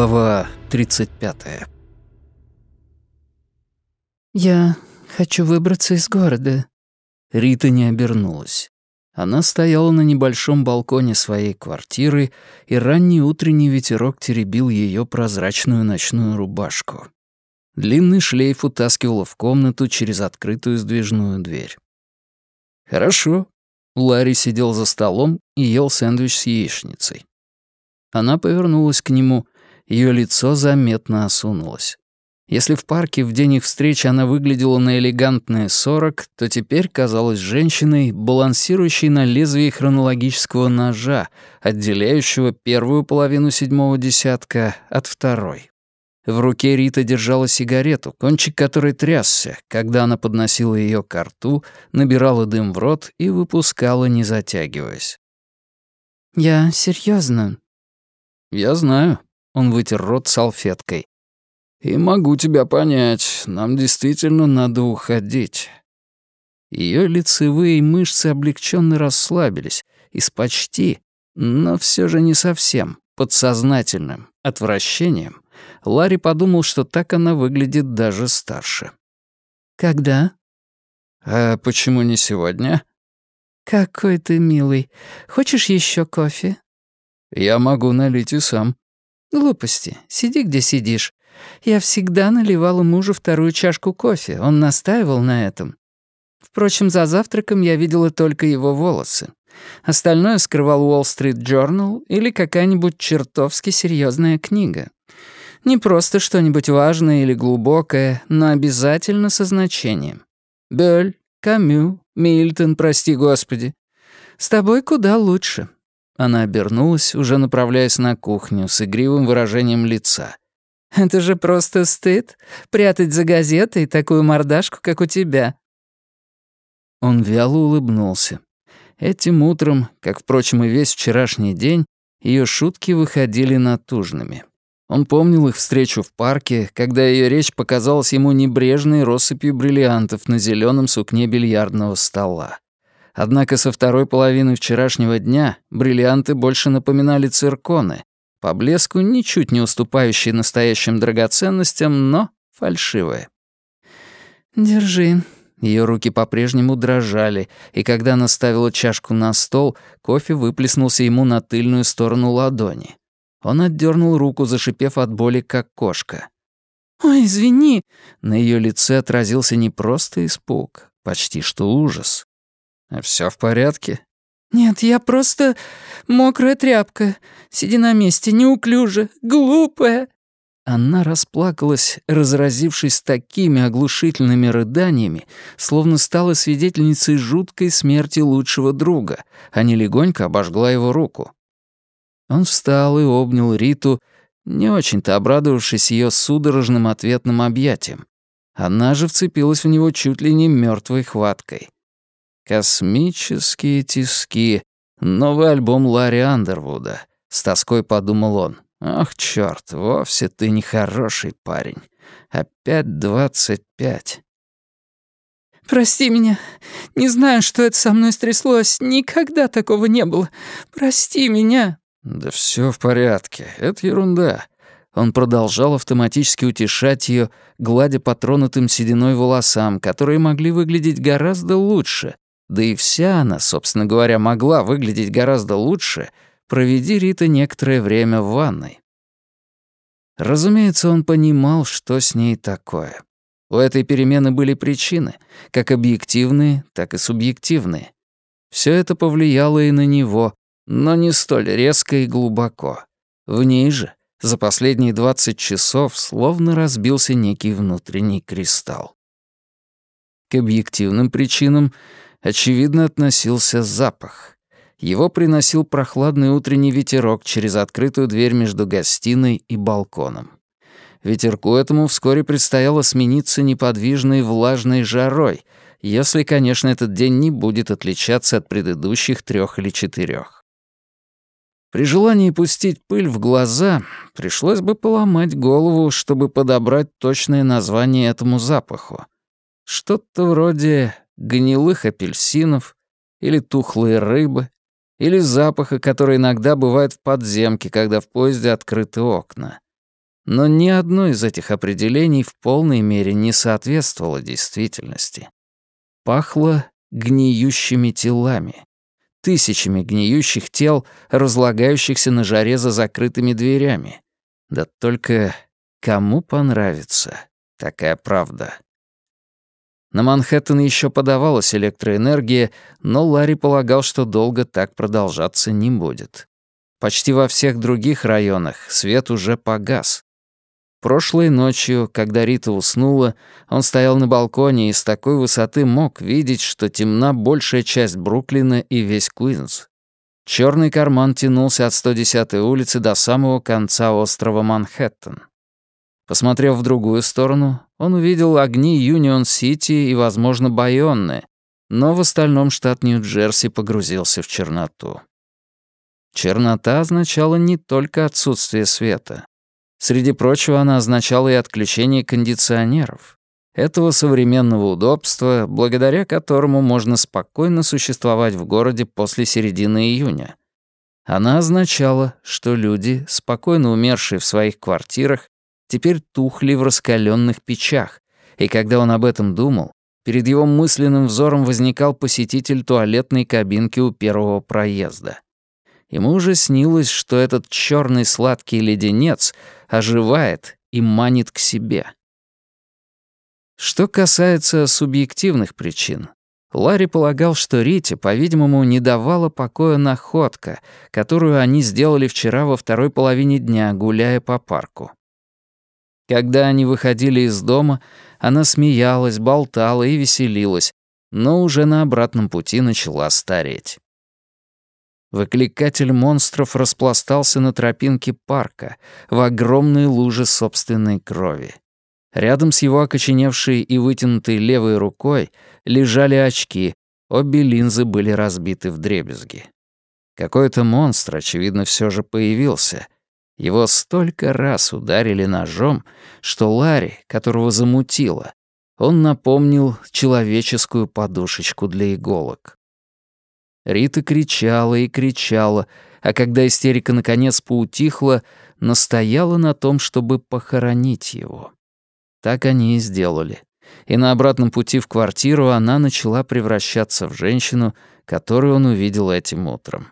Глава 35. «Я хочу выбраться из города». Рита не обернулась. Она стояла на небольшом балконе своей квартиры, и ранний утренний ветерок теребил ее прозрачную ночную рубашку. Длинный шлейф утаскивала в комнату через открытую сдвижную дверь. «Хорошо». Ларри сидел за столом и ел сэндвич с яичницей. Она повернулась к нему, ее лицо заметно осунулось. Если в парке в день их встречи она выглядела на элегантные 40, то теперь казалась женщиной, балансирующей на лезвии хронологического ножа, отделяющего первую половину седьмого десятка от второй. В руке Рита держала сигарету, кончик которой трясся, когда она подносила ее к рту, набирала дым в рот и выпускала, не затягиваясь. «Я серьезно. «Я знаю», — он вытер рот салфеткой. «И могу тебя понять, нам действительно надо уходить». Ее лицевые мышцы облегченно расслабились, и с почти, но все же не совсем, подсознательным отвращением Ларри подумал, что так она выглядит даже старше. Когда?» «А почему не сегодня?» «Какой ты милый. Хочешь еще кофе?» «Я могу налить и сам». «Глупости. Сиди, где сидишь. Я всегда наливала мужу вторую чашку кофе. Он настаивал на этом. Впрочем, за завтраком я видела только его волосы. Остальное скрывал Wall Street Journal или какая-нибудь чертовски серьезная книга. Не просто что-нибудь важное или глубокое, но обязательно со значением. Бёль, Камю, Мильтон, прости господи. С тобой куда лучше». Она обернулась, уже направляясь на кухню, с игривым выражением лица. «Это же просто стыд — прятать за газетой такую мордашку, как у тебя». Он вяло улыбнулся. Этим утром, как, впрочем, и весь вчерашний день, ее шутки выходили натужными. Он помнил их встречу в парке, когда ее речь показалась ему небрежной россыпью бриллиантов на зеленом сукне бильярдного стола. Однако со второй половины вчерашнего дня бриллианты больше напоминали цирконы, по блеску ничуть не уступающие настоящим драгоценностям, но фальшивые. «Держи». Ее руки по-прежнему дрожали, и когда она ставила чашку на стол, кофе выплеснулся ему на тыльную сторону ладони. Он отдернул руку, зашипев от боли, как кошка. «Ой, извини». На ее лице отразился не просто испуг, почти что ужас. Все в порядке?» «Нет, я просто мокрая тряпка. Сиди на месте, неуклюже, глупая». Она расплакалась, разразившись такими оглушительными рыданиями, словно стала свидетельницей жуткой смерти лучшего друга, а не легонько обожгла его руку. Он встал и обнял Риту, не очень-то обрадовавшись ее судорожным ответным объятием. Она же вцепилась в него чуть ли не мертвой хваткой. «Космические тиски. Новый альбом Ларри Андервуда», — с тоской подумал он. «Ах, чёрт, вовсе ты не хороший парень. Опять 25». «Прости меня. Не знаю, что это со мной стряслось. Никогда такого не было. Прости меня». «Да всё в порядке. Это ерунда». Он продолжал автоматически утешать её, гладя по тронутым сединой волосам, которые могли выглядеть гораздо лучше. Да и вся она, собственно говоря, могла выглядеть гораздо лучше, проведи Рита некоторое время в ванной. Разумеется, он понимал, что с ней такое. У этой перемены были причины, как объективные, так и субъективные. Всё это повлияло и на него, но не столь резко и глубоко. В ней же за последние 20 часов словно разбился некий внутренний кристалл. К объективным причинам, очевидно, относился запах. Его приносил прохладный утренний ветерок через открытую дверь между гостиной и балконом. Ветерку этому вскоре предстояло смениться неподвижной влажной жарой, если, конечно, этот день не будет отличаться от предыдущих 3 или 4. При желании пустить пыль в глаза пришлось бы поломать голову, чтобы подобрать точное название этому запаху. Что-то вроде гнилых апельсинов или тухлой рыбы, или запаха, который иногда бывает в подземке, когда в поезде открыты окна. Но ни одно из этих определений в полной мере не соответствовало действительности. Пахло гниющими телами. Тысячами гниющих тел, разлагающихся на жаре за закрытыми дверями. Да только кому понравится такая правда? На Манхэттен еще подавалась электроэнергия, но Ларри полагал, что долго так продолжаться не будет. Почти во всех других районах свет уже погас. Прошлой ночью, когда Рита уснула, он стоял на балконе и с такой высоты мог видеть, что темна большая часть Бруклина и весь Куинс. Черный карман тянулся от 110-й улицы до самого конца острова Манхэттен. Посмотрев в другую сторону, он увидел огни Юнион-Сити и, возможно, Байонны, но в остальном штат Нью-Джерси погрузился в черноту. Чернота означала не только отсутствие света. Среди прочего, она означала и отключение кондиционеров. Этого современного удобства, благодаря которому можно спокойно существовать в городе после середины июня. Она означала, что люди, спокойно умершие в своих квартирах, теперь тухли в раскаленных печах, и когда он об этом думал, перед его мысленным взором возникал посетитель туалетной кабинки у первого проезда. Ему уже снилось, что этот черный сладкий леденец оживает и манит к себе. Что касается субъективных причин, Ларри полагал, что Рите, по-видимому, не давала покоя находка, которую они сделали вчера во второй половине дня, гуляя по парку. Когда они выходили из дома, она смеялась, болтала и веселилась, но уже на обратном пути начала стареть. Выкликатель монстров распластался на тропинке парка в огромной луже собственной крови. Рядом с его окоченевшей и вытянутой левой рукой лежали очки, обе линзы были разбиты вдребезги. Какой-то монстр, очевидно, все же появился. Его столько раз ударили ножом, что Ларри, которого замутило, он напомнил человеческую подушечку для иголок. Рита кричала и кричала, а когда истерика наконец поутихла, настояла на том, чтобы похоронить его. Так они и сделали. И на обратном пути в квартиру она начала превращаться в женщину, которую он увидел этим утром.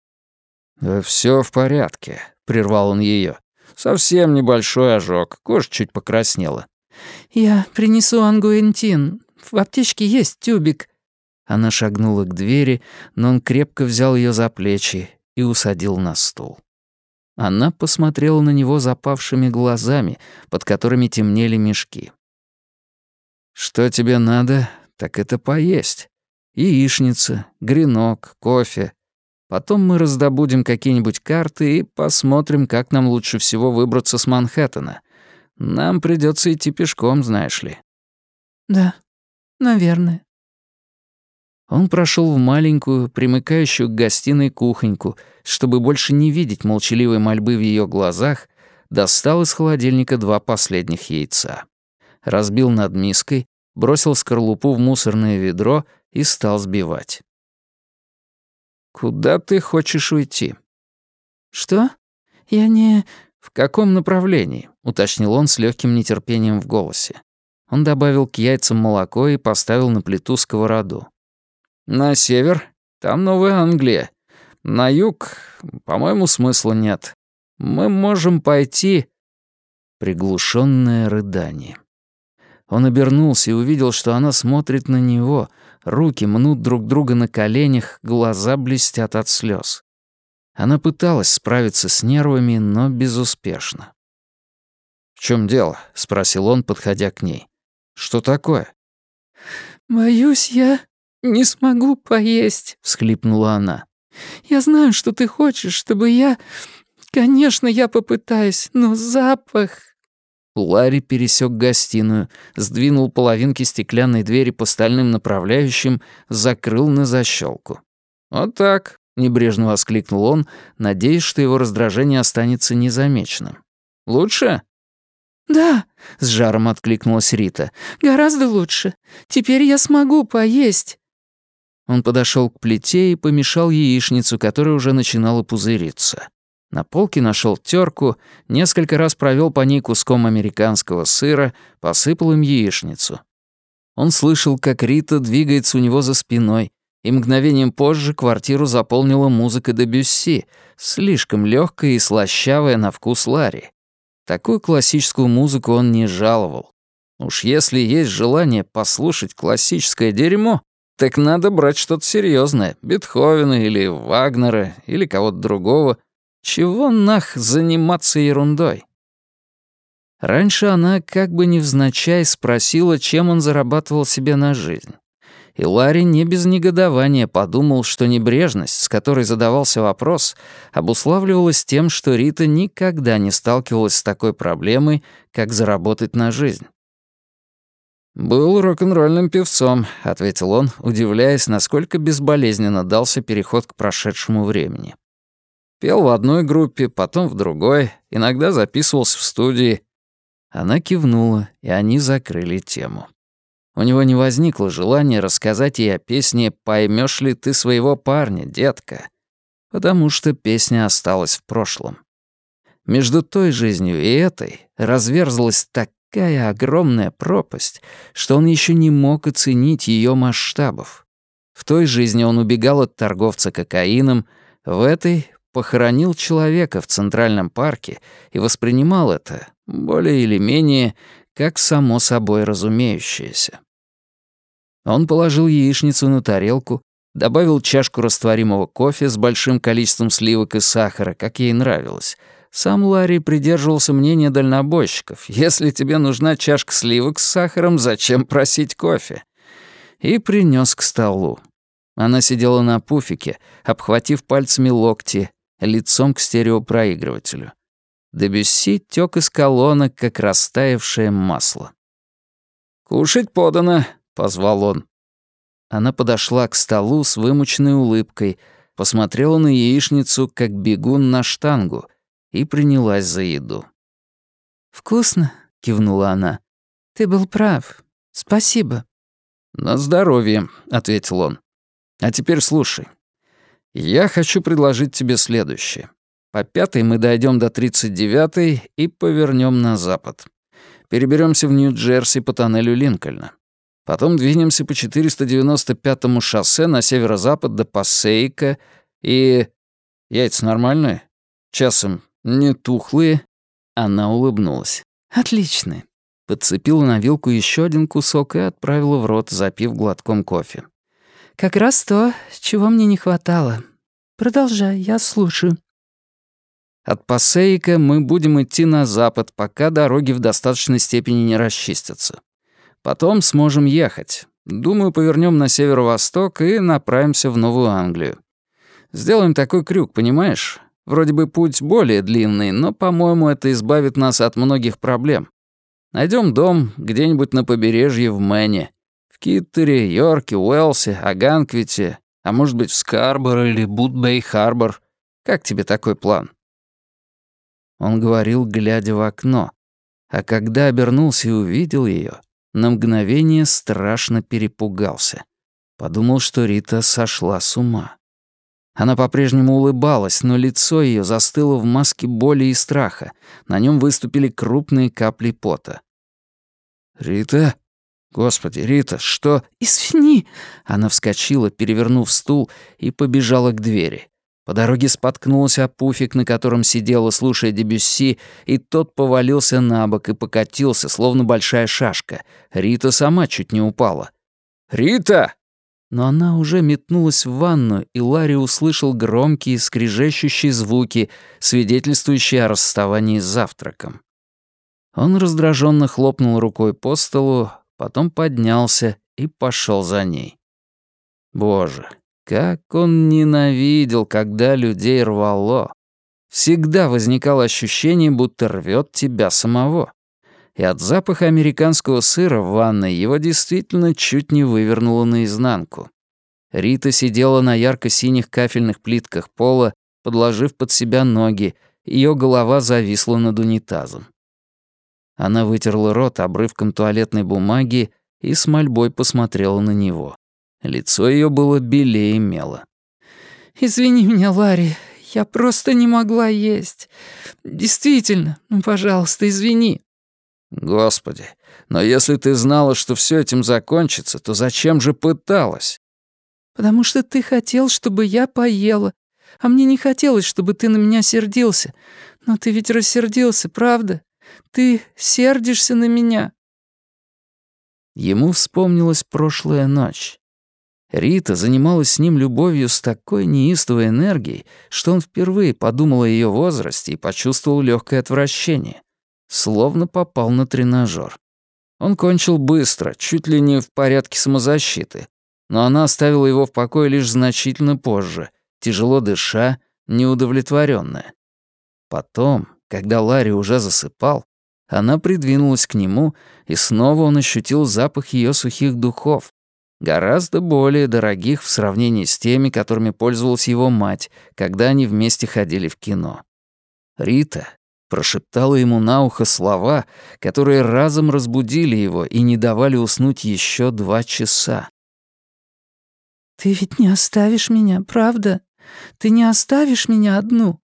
«Всё в порядке», — прервал он её. «Совсем небольшой ожог, кожа чуть покраснела». «Я принесу ангуентин. В аптечке есть тюбик». Она шагнула к двери, но он крепко взял её за плечи и усадил на стул. Она посмотрела на него запавшими глазами, под которыми темнели мешки. «Что тебе надо, так это поесть. Яичница, гренок, кофе. Потом мы раздобудем какие-нибудь карты и посмотрим, как нам лучше всего выбраться с Манхэттена. Нам придётся идти пешком, знаешь ли». «Да, наверное». Он прошел в маленькую, примыкающую к гостиной кухоньку, чтобы больше не видеть молчаливой мольбы в ее глазах, достал из холодильника 2 последних яйца. Разбил над миской, бросил скорлупу в мусорное ведро и стал сбивать. «Куда ты хочешь уйти?» «Что? Я не...» «В каком направлении?» — уточнил он с легким нетерпением в голосе. Он добавил к яйцам молоко и поставил на плиту сковороду. «На север? Там Новая Англия. На юг, по-моему, смысла нет. Мы можем пойти...» Приглушенное рыдание. Он обернулся и увидел, что она смотрит на него, руки мнут друг друга на коленях, глаза блестят от слез. Она пыталась справиться с нервами, но безуспешно. «В чем дело?» — спросил он, подходя к ней. «Что такое?» «Боюсь, я не смогу поесть», — всхлипнула она. «Я знаю, что ты хочешь, чтобы я... Конечно, я попытаюсь, но запах...» Ларри пересек гостиную, сдвинул половинки стеклянной двери по стальным направляющим, закрыл на защелку. «Вот так», — небрежно воскликнул он, надеясь, что его раздражение останется незамеченным. «Лучше?» «Да», — с жаром откликнулась Рита. «гораздо лучше. Теперь я смогу поесть». Он подошел к плите и помешал яичницу, которая уже начинала пузыриться. На полке нашел терку, несколько раз провел по ней куском американского сыра, посыпал им яичницу. Он слышал, как Рита двигается у него за спиной, и мгновением позже квартиру заполнила музыка Дебюсси, слишком легкая и слащавая на вкус Ларри. Такую классическую музыку он не жаловал. Уж если есть желание послушать классическое дерьмо, так надо брать что-то серьезное, Бетховена или Вагнера, или кого-то другого. Чего нах заниматься ерундой? Раньше она как бы невзначай спросила, чем он зарабатывал себе на жизнь. И Ларри не без негодования подумал, что небрежность, с которой задавался вопрос, обуславливалась тем, что Рита никогда не сталкивалась с такой проблемой, как заработать на жизнь. «Был рок-н-ролльным певцом», — ответил он, удивляясь, насколько безболезненно дался переход к прошедшему времени. Пел в одной группе, потом в другой, иногда записывался в студии. Она кивнула, и они закрыли тему. У него не возникло желания рассказать ей о песне «Поймёшь ли ты своего парня, детка?», потому что песня осталась в прошлом. Между той жизнью и этой разверзлась такая огромная пропасть, что он еще не мог оценить ее масштабов. В той жизни он убегал от торговца кокаином, в этой похоронил человека в Центральном парке и воспринимал это, более или менее, как само собой разумеющееся. Он положил яичницу на тарелку, добавил чашку растворимого кофе с большим количеством сливок и сахара, как ей нравилось. Сам Ларри придерживался мнения дальнобойщиков: если тебе нужна чашка сливок с сахаром, зачем просить кофе? И принес к столу. Она сидела на пуфике, обхватив пальцами локти, лицом к стереопроигрывателю. Дебюсси тёк из колонок, как растаявшее масло. «Кушать подано», — позвал он. Она подошла к столу с вымученной улыбкой, посмотрела на яичницу, как бегун на штангу, и принялась за еду. «Вкусно», — кивнула она. «Ты был прав. Спасибо». «На здоровье», — ответил он. «А теперь слушай. Я хочу предложить тебе следующее. По 5-й мы дойдем до 39-й и повернем на запад. Переберемся в Нью-Джерси по тоннелю Линкольна. Потом двинемся по 495-му шоссе на северо-запад до Пассейка и... Яйца нормальные? Часом не тухлые?» Она улыбнулась. «Отлично». Подцепила на вилку еще один кусок и отправила в рот, запив глотком кофе. «Как раз то, чего мне не хватало. Продолжай, я слушаю». От Пассейка мы будем идти на запад, пока дороги в достаточной степени не расчистятся. Потом сможем ехать. Думаю, повернем на северо-восток и направимся в Новую Англию. Сделаем такой крюк, понимаешь? Вроде бы путь более длинный, но, по-моему, это избавит нас от многих проблем. Найдем дом где-нибудь на побережье в Мэне. В Киттере, Йорке, Уэлсе, Аганквите, а может быть в Скарборо или Бут-Бэй-Харбор. Как тебе такой план?» Он говорил, глядя в окно, а когда обернулся и увидел ее, на мгновение страшно перепугался. Подумал, что Рита сошла с ума. Она по-прежнему улыбалась, но лицо ее застыло в маске боли и страха. На нем выступили крупные капли пота. «Рита? Господи, Рита, что...» «Извини!» Она вскочила, перевернув стул, и побежала к двери. По дороге споткнулась о пуфик, на котором сидела, слушая Дебюсси, и тот повалился на бок и покатился, словно большая шашка. Рита сама чуть не упала. «Рита!» Но она уже метнулась в ванну, и Ларри услышал громкие, скрежещущие звуки, свидетельствующие о расставании с завтраком. Он раздраженно хлопнул рукой по столу, потом поднялся и пошел за ней. Боже, как он ненавидел, когда людей рвало. Всегда возникало ощущение, будто рвет тебя самого. И от запаха американского сыра в ванной его действительно чуть не вывернуло наизнанку. Рита сидела на ярко-синих кафельных плитках пола, подложив под себя ноги, ее голова зависла над унитазом. Она вытерла рот обрывком туалетной бумаги и с мольбой посмотрела на него. Лицо ее было белее мела. «Извини меня, Ларри, Я просто не могла есть. Действительно, ну, пожалуйста, извини». Господи, но если ты знала, что все этим закончится, то зачем же пыталась? «Потому что ты хотел, чтобы я поела. А мне не хотелось, чтобы ты на меня сердился. Но ты ведь рассердился, правда? Ты сердишься на меня». Ему вспомнилась прошлая ночь. Рита занималась с ним любовью с такой неистовой энергией, что он впервые подумал о ее возрасте и почувствовал легкое отвращение. Словно попал на тренажер. Он кончил быстро, чуть ли не в порядке самозащиты, но она оставила его в покое лишь значительно позже, тяжело дыша, неудовлетворенная. Потом, когда Ларри уже засыпал, она придвинулась к нему, и снова он ощутил запах ее сухих духов, гораздо более дорогих в сравнении с теми, которыми пользовалась его мать, когда они вместе ходили в кино. Рита прошептала ему на ухо слова, которые разом разбудили его и не давали уснуть еще 2 часа. «Ты ведь не оставишь меня, правда? Ты не оставишь меня одну?»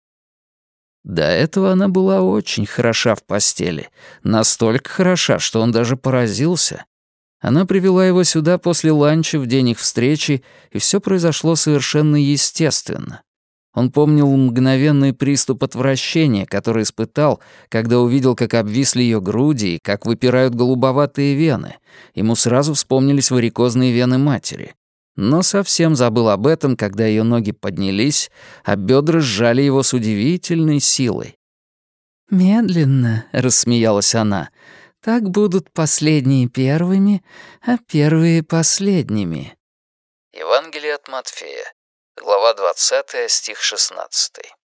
До этого она была очень хороша в постели, настолько хороша, что он даже поразился. Она привела его сюда после ланча в день их встречи, и все произошло совершенно естественно. Он помнил мгновенный приступ отвращения, который испытал, когда увидел, как обвисли ее груди и как выпирают голубоватые вены. Ему сразу вспомнились варикозные вены матери. Но совсем забыл об этом, когда ее ноги поднялись, а бедра сжали его с удивительной силой. «Медленно», — рассмеялась она, — «так будут последние первыми, а первые последними». Евангелие от Матфея, глава 20, стих 16.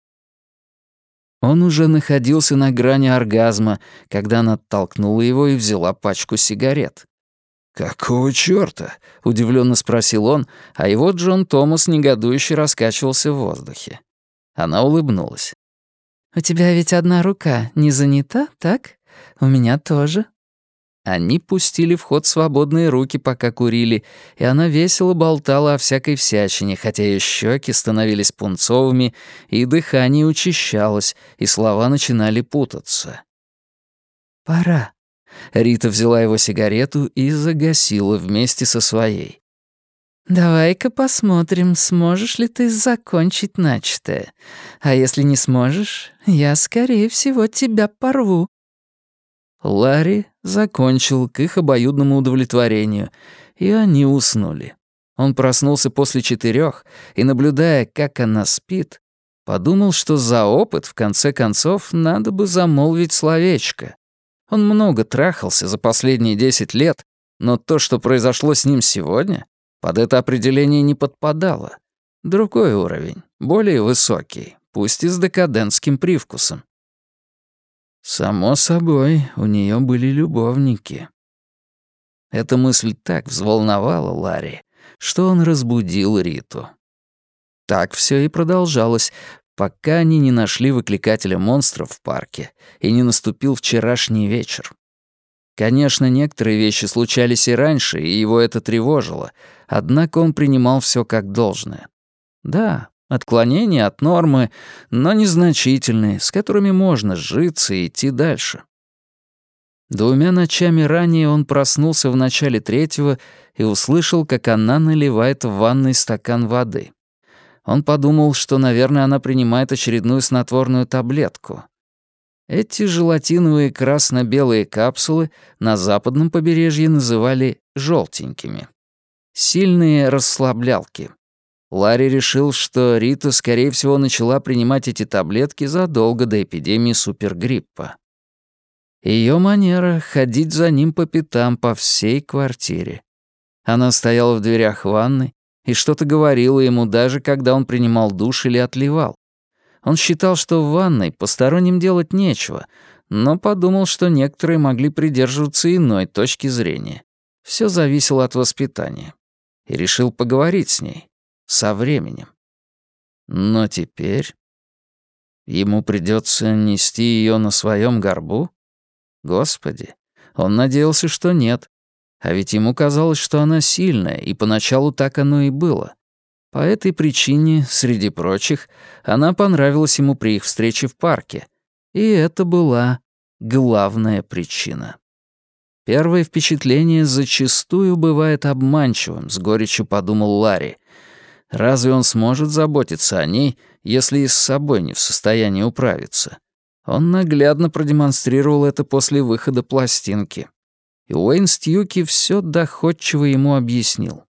Он уже находился на грани оргазма, когда она оттолкнула его и взяла пачку сигарет. «Какого чёрта?» — удивлённо спросил он, а его Джон Томас негодующе раскачивался в воздухе. Она улыбнулась. «У тебя ведь одна рука не занята, так? У меня тоже». Они пустили в ход свободные руки, пока курили, и она весело болтала о всякой всячине, хотя её щеки становились пунцовыми, и дыхание учащалось, и слова начинали путаться. «Пора». Рита взяла его сигарету и загасила вместе со своей. «Давай-ка посмотрим, сможешь ли ты закончить начатое. А если не сможешь, я, скорее всего, тебя порву». Ларри закончил к их обоюдному удовлетворению, и они уснули. Он проснулся после 4 и, наблюдая, как она спит, подумал, что за опыт, в конце концов, надо бы замолвить словечко. Он много трахался за последние 10 лет, но то, что произошло с ним сегодня, под это определение не подпадало. Другой уровень, более высокий, пусть и с декадентским привкусом. Само собой, у нее были любовники. Эта мысль так взволновала Ларри, что он разбудил Риту. Так все и продолжалось, пока они не нашли выкликателя монстров в парке и не наступил вчерашний вечер. Конечно, некоторые вещи случались и раньше, и его это тревожило, однако он принимал все как должное. Да, отклонения от нормы, но незначительные, с которыми можно сжиться и идти дальше. 2 ночами ранее он проснулся в начале 3-го и услышал, как она наливает в ванной стакан воды. Он подумал, что, наверное, она принимает очередную снотворную таблетку. Эти желатиновые красно-белые капсулы на западном побережье называли «желтенькими». Сильные расслаблялки. Ларри решил, что Рита, скорее всего, начала принимать эти таблетки задолго до эпидемии супергриппа. Ее манера — ходить за ним по пятам по всей квартире. Она стояла в дверях ванной и что-то говорила ему, даже когда он принимал душ или отливал. Он считал, что в ванной посторонним делать нечего, но подумал, что некоторые могли придерживаться иной точки зрения. Все зависело от воспитания. И решил поговорить с ней. Со временем. Но теперь ему придется нести ее на своем горбу? Господи, он надеялся, что нет. А ведь ему казалось, что она сильная, и поначалу так оно и было. По этой причине, среди прочих, она понравилась ему при их встрече в парке. И это была главная причина. Первое впечатление зачастую бывает обманчивым, с горечью подумал Ларри. Разве он сможет заботиться о ней, если и с собой не в состоянии управиться? Он наглядно продемонстрировал это после выхода пластинки. И Уэйн Стьюки все доходчиво ему объяснил.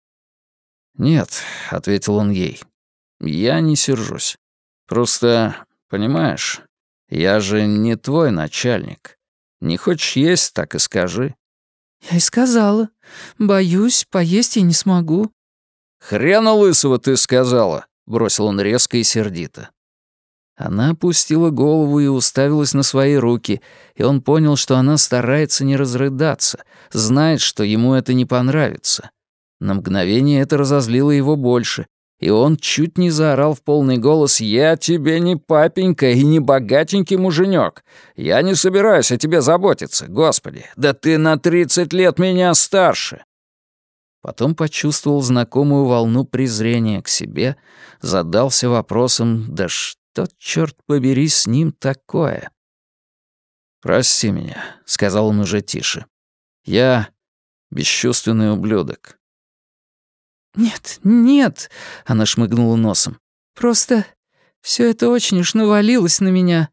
«Нет», — ответил он ей, — «я не сержусь. Просто, понимаешь, я же не твой начальник. Не хочешь есть, так и скажи». «Я и сказала. Боюсь, поесть я не смогу». «Хрена лысого ты сказала», — бросил он резко и сердито. Она опустила голову и уставилась на свои руки, и он понял, что она старается не разрыдаться, знает, что ему это не понравится. На мгновение это разозлило его больше, и он чуть не заорал в полный голос: «Я тебе не папенька и не богатенький муженек. Я не собираюсь о тебе заботиться, Господи, да ты на 30 лет меня старше». Потом почувствовал знакомую волну презрения к себе, задался вопросом: «Да что, черт побери, с ним такое?» «Прости меня», — сказал он уже тише. «Я бесчувственный ублюдок». «Нет, нет», — она шмыгнула носом. «Просто все это очень уж навалилось на меня.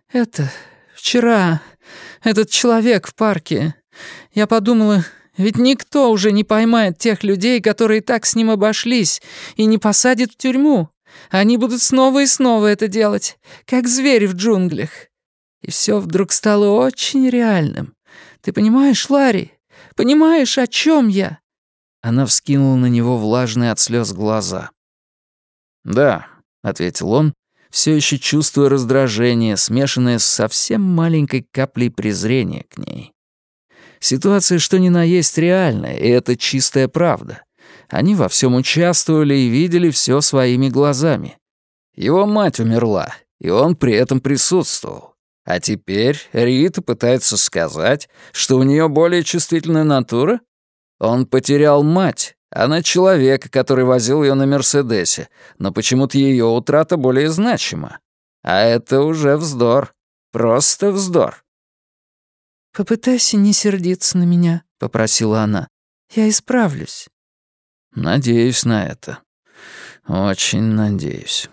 Вчера, этот человек в парке. Я подумала, ведь никто уже не поймает тех людей, которые так с ним обошлись, и не посадит в тюрьму. Они будут снова и снова это делать, как звери в джунглях. И все вдруг стало очень реальным. Ты понимаешь, Ларри? Понимаешь, о чем я?» Она вскинула на него влажные от слез глаза. «Да», — ответил он, все еще чувствуя раздражение, смешанное с совсем маленькой каплей презрения к ней. Ситуация что ни на есть реальная, и это чистая правда. Они во всем участвовали и видели все своими глазами. Его мать умерла, и он при этом присутствовал. А теперь Рита пытается сказать, что у нее более чувствительная натура? Он потерял мать, она человека, который возил ее на Мерседесе, но почему-то ее утрата более значима. А это уже вздор. Просто вздор. «Попытайся не сердиться на меня», — попросила она. «Я исправлюсь». Надеюсь на это. Очень надеюсь.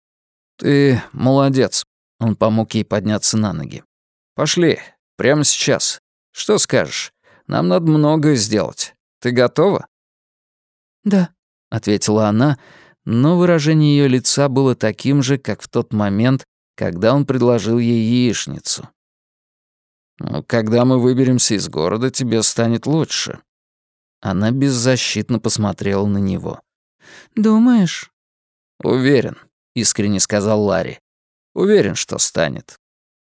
Ты молодец. Он помог ей подняться на ноги. Пошли, прямо сейчас. Что скажешь? Нам надо многое сделать. Ты готова? «Да», — ответила она, но выражение ее лица было таким же, как в тот момент, когда он предложил ей яичницу. «Ну, когда мы выберемся из города, тебе станет лучше». Она беззащитно посмотрела на него. «Думаешь?» «Уверен», — искренне сказал Ларри. «Уверен, что станет».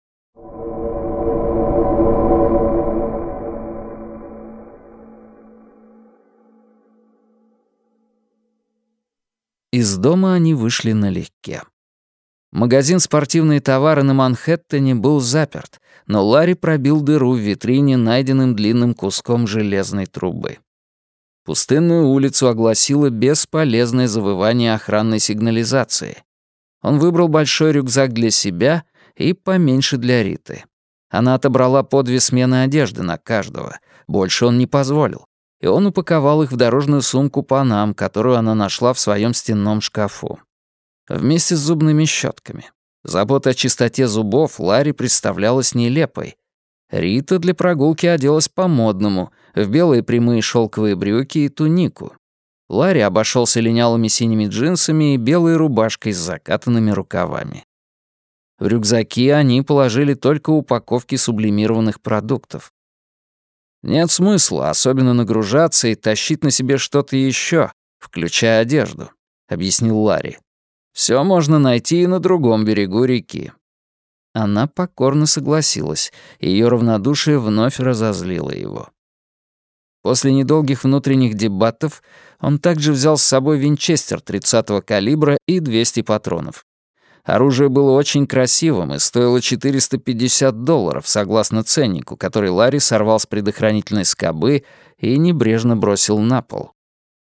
Из дома они вышли налегке. Магазин «Спортивные товары» на Манхэттене был заперт, но Ларри пробил дыру в витрине найденным длинным куском железной трубы. Пустынную улицу огласило бесполезное завывание охранной сигнализации. Он выбрал большой рюкзак для себя и поменьше для Риты. Она отобрала по 2 смены одежды на каждого, больше он не позволил, и он упаковал их в дорожную сумку «Панам», которую она нашла в своем стенном шкафу. Вместе с зубными щетками. Забота о чистоте зубов Ларри представлялась нелепой. Рита для прогулки оделась по-модному, в белые прямые шелковые брюки и тунику. Ларри обошелся линялыми синими джинсами и белой рубашкой с закатанными рукавами. В рюкзаки они положили только упаковки сублимированных продуктов. Нет смысла особенно нагружаться и тащить на себе что-то еще, включая одежду, объяснил Ларри. Все можно найти и на другом берегу реки. Она покорно согласилась, и ее равнодушие вновь разозлило его. После недолгих внутренних дебатов он также взял с собой винчестер 30-го калибра и 200 патронов. Оружие было очень красивым и стоило $450, согласно ценнику, который Ларри сорвал с предохранительной скобы и небрежно бросил на пол.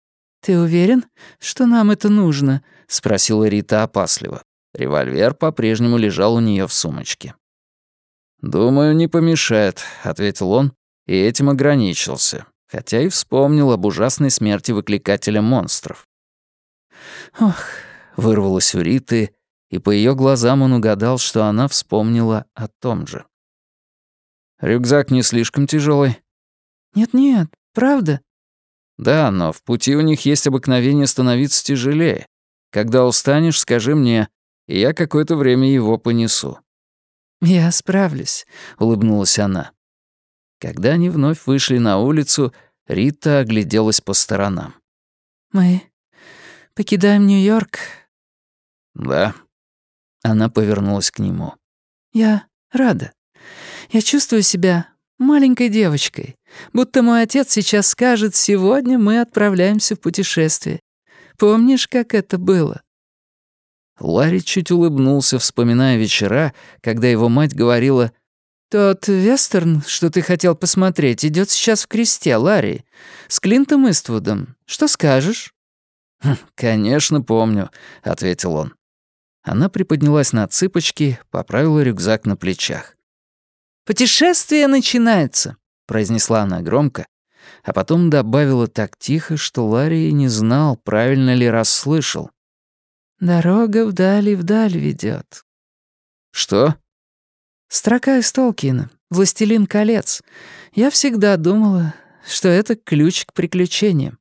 «Ты уверен, что нам это нужно?» — спросила Рита опасливо. Револьвер по-прежнему лежал у нее в сумочке. «Думаю, не помешает», — ответил он, и этим ограничился, хотя и вспомнил об ужасной смерти выкликателя монстров. «Ох», — вырвалось у Риты, и по ее глазам он угадал, что она вспомнила о том же. «Рюкзак не слишком тяжелый. «Нет-нет, правда?» «Да, но в пути у них есть обыкновение становиться тяжелее. Когда устанешь, скажи мне, и я какое-то время его понесу». «Я справлюсь», — улыбнулась она. Когда они вновь вышли на улицу, Рита огляделась по сторонам. «Мы покидаем Нью-Йорк?» «Да». Она повернулась к нему. «Я рада. Я чувствую себя маленькой девочкой, будто мой отец сейчас скажет: сегодня мы отправляемся в путешествие. Помнишь, как это было?» Ларри чуть улыбнулся, вспоминая вечера, когда его мать говорила: «Тот вестерн, что ты хотел посмотреть, идет сейчас в Кресте, Ларри, с Клинтом Иствудом. Что скажешь?» «Конечно, помню», — ответил он. Она приподнялась на цыпочки, поправила рюкзак на плечах. «Путешествие начинается», — произнесла она громко, а потом добавила так тихо, что Ларри не знал, правильно ли расслышал. «Дорога вдаль и вдаль ведет». «Что?» «Строка из Толкиена, «Властелин колец». Я всегда думала, что это ключ к приключениям».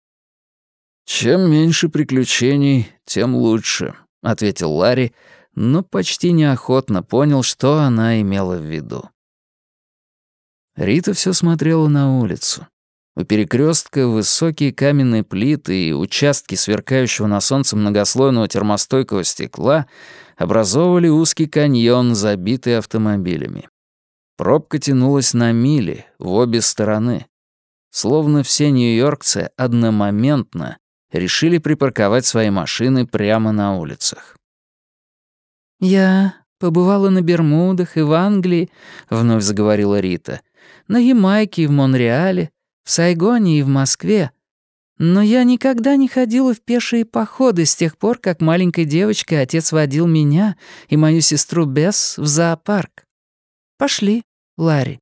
«Чем меньше приключений, тем лучше», — ответил Ларри, но почти неохотно понял, что она имела в виду. Рита все смотрела на улицу. У перекрестка высокие каменные плиты и участки сверкающего на солнце многослойного термостойкого стекла образовывали узкий каньон, забитый автомобилями. Пробка тянулась на мили в обе стороны. Словно все нью-йоркцы одномоментно решили припарковать свои машины прямо на улицах. «Я побывала на Бермудах и в Англии», — вновь заговорила Рита, «на Ямайке и в Монреале, в Сайгоне и в Москве. Но я никогда не ходила в пешие походы с тех пор, как маленькой девочкой отец водил меня и мою сестру Бесс в зоопарк. Пошли, Ларри».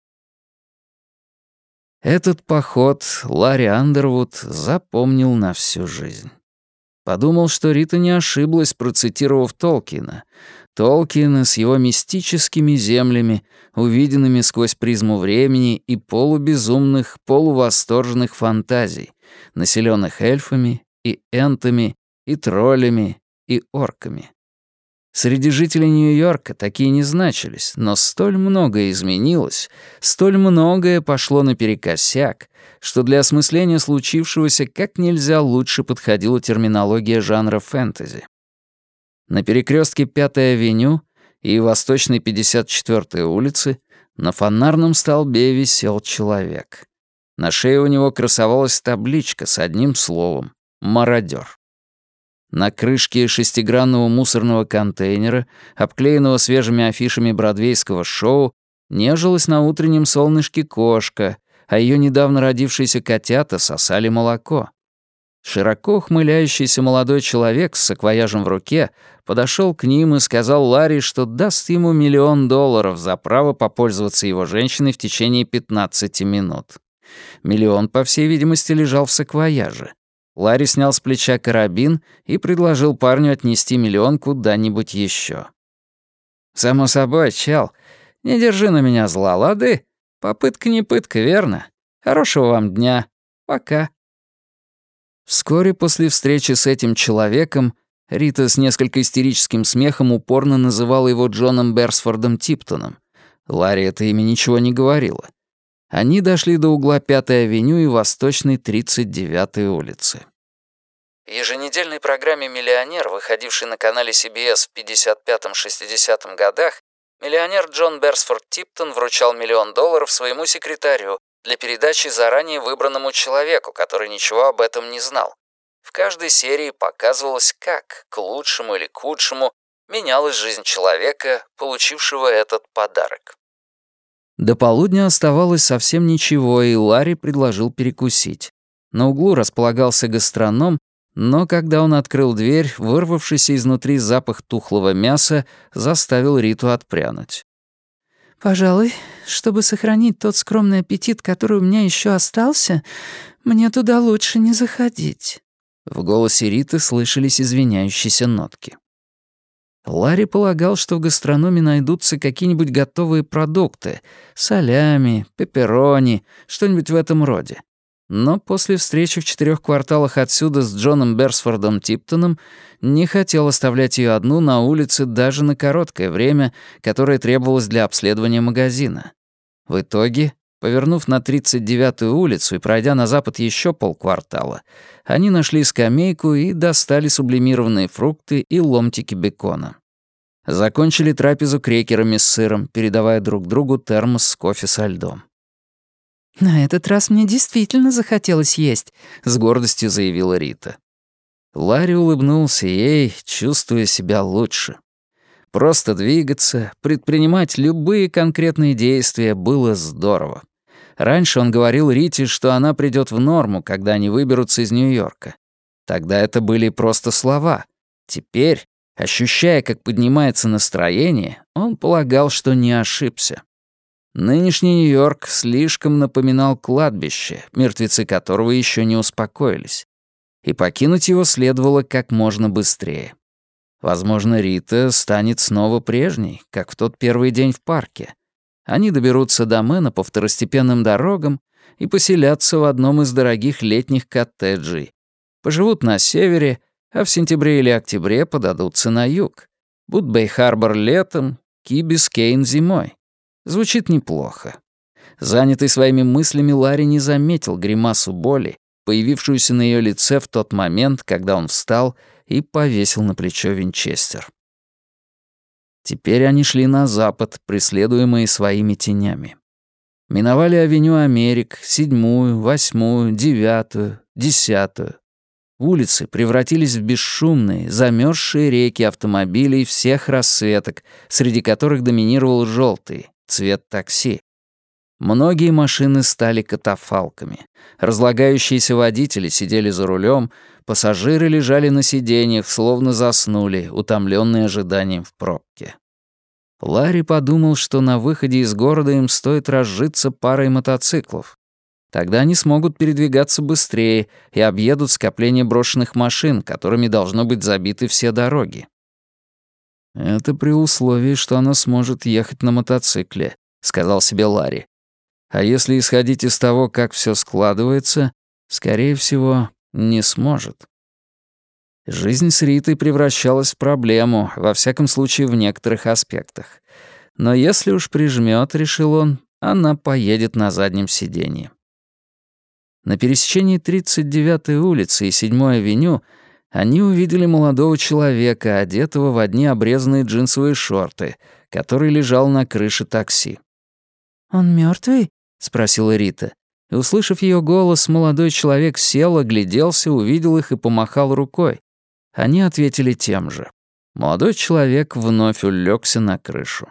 Этот поход Ларри Андервуд запомнил на всю жизнь. Подумал, что Рита не ошиблась, процитировав Толкиена. Толкиена с его мистическими землями, увиденными сквозь призму времени и полубезумных, полувосторженных фантазий, населенных эльфами и энтами, и троллями, и орками. Среди жителей Нью-Йорка такие не значились, но столь многое изменилось, столь многое пошло наперекосяк, что для осмысления случившегося как нельзя лучше подходила терминология жанра фэнтези. На перекрестке 5-й авеню и Восточной 54-й улицы на фонарном столбе висел человек. На шее у него красовалась табличка с одним словом «Мародёр». На крышке шестигранного мусорного контейнера, обклеенного свежими афишами бродвейского шоу, нежилась на утреннем солнышке кошка, а ее недавно родившиеся котята сосали молоко. Широко ухмыляющийся молодой человек с саквояжем в руке подошел к ним и сказал Ларри, что даст ему $1 миллион за право попользоваться его женщиной в течение 15 минут. Миллион, по всей видимости, лежал в саквояже. Ларри снял с плеча карабин и предложил парню отнести миллион куда-нибудь еще. «Само собой, чел, не держи на меня зла, лады? Попытка не пытка, верно? Хорошего вам дня. Пока». Вскоре после встречи с этим человеком Рита с несколько истерическим смехом упорно называла его Джоном Берсфордом Типтоном. Ларри это имя ничего не говорило. Они дошли до угла 5-й авеню и Восточной 39-й улицы. В еженедельной программе «Миллионер», выходившей на канале CBS в 55-60 годах, миллионер Джон Берсфорд Типтон вручал $1 миллион своему секретарю для передачи заранее выбранному человеку, который ничего об этом не знал. В каждой серии показывалось, как, к лучшему или к худшему, менялась жизнь человека, получившего этот подарок. До полудня оставалось совсем ничего, и Ларри предложил перекусить. На углу располагался гастроном, но когда он открыл дверь, вырвавшийся изнутри запах тухлого мяса заставил Риту отпрянуть. «Пожалуй, чтобы сохранить тот скромный аппетит, который у меня еще остался, мне туда лучше не заходить». В голосе Риты слышались извиняющиеся нотки. Ларри полагал, что в гастрономе найдутся какие-нибудь готовые продукты — салями, пепперони, что-нибудь в этом роде. Но после встречи в 4 кварталах отсюда с Джоном Берсфордом Типтоном не хотел оставлять ее одну на улице даже на короткое время, которое требовалось для обследования магазина. В итоге, повернув на 39-ю улицу и пройдя на запад еще полквартала, они нашли скамейку и достали сублимированные фрукты и ломтики бекона. Закончили трапезу крекерами с сыром, передавая друг другу термос с кофе со льдом. «На этот раз мне действительно захотелось есть», — с гордостью заявила Рита. Ларри улыбнулся ей, чувствуя себя лучше. Просто двигаться, предпринимать любые конкретные действия было здорово. Раньше он говорил Рите, что она придёт в норму, когда они выберутся из Нью-Йорка. Тогда это были просто слова. Теперь, ощущая, как поднимается настроение, он полагал, что не ошибся. Нынешний Нью-Йорк слишком напоминал кладбище, мертвецы которого еще не успокоились. И покинуть его следовало как можно быстрее. Возможно, Рита станет снова прежней, как в тот первый день в парке. Они доберутся до Мэна по второстепенным дорогам и поселятся в одном из дорогих летних коттеджей. Поживут на севере, а в сентябре или октябре подадутся на юг. Будбей-Харбор летом, Ки-Бискейн зимой. Звучит неплохо. Занятый своими мыслями, Ларри не заметил гримасу боли, появившуюся на ее лице в тот момент, когда он встал и повесил на плечо винчестер. Теперь они шли на запад, преследуемые своими тенями. Миновали авеню Америк, 7-ю, 8-ю, 9-ю, 10-ю. Улицы превратились в бесшумные, замерзшие реки автомобилей всех расцветок, среди которых доминировал желтый, цвет такси. Многие машины стали катафалками. Разлагающиеся водители сидели за рулем, пассажиры лежали на сиденьях, словно заснули, утомленные ожиданием в пробке. Ларри подумал, что на выходе из города им стоит разжиться парой мотоциклов. Тогда они смогут передвигаться быстрее и объедут скопление брошенных машин, которыми должно быть забиты все дороги. «Это при условии, что она сможет ехать на мотоцикле», — сказал себе Ларри. «А если исходить из того, как все складывается, скорее всего, не сможет». Жизнь с Ритой превращалась в проблему, во всяком случае в некоторых аспектах. Но если уж прижмёт, решил он, она поедет на заднем сиденье. На пересечении 39-й улицы и 7-й авеню они увидели молодого человека, одетого в одни обрезанные джинсовые шорты, который лежал на крыше такси. «Он мёртвый?» — спросила Рита. И, услышав её голос, молодой человек сел, огляделся, увидел их и помахал рукой. Они ответили тем же. Молодой человек вновь улегся на крышу.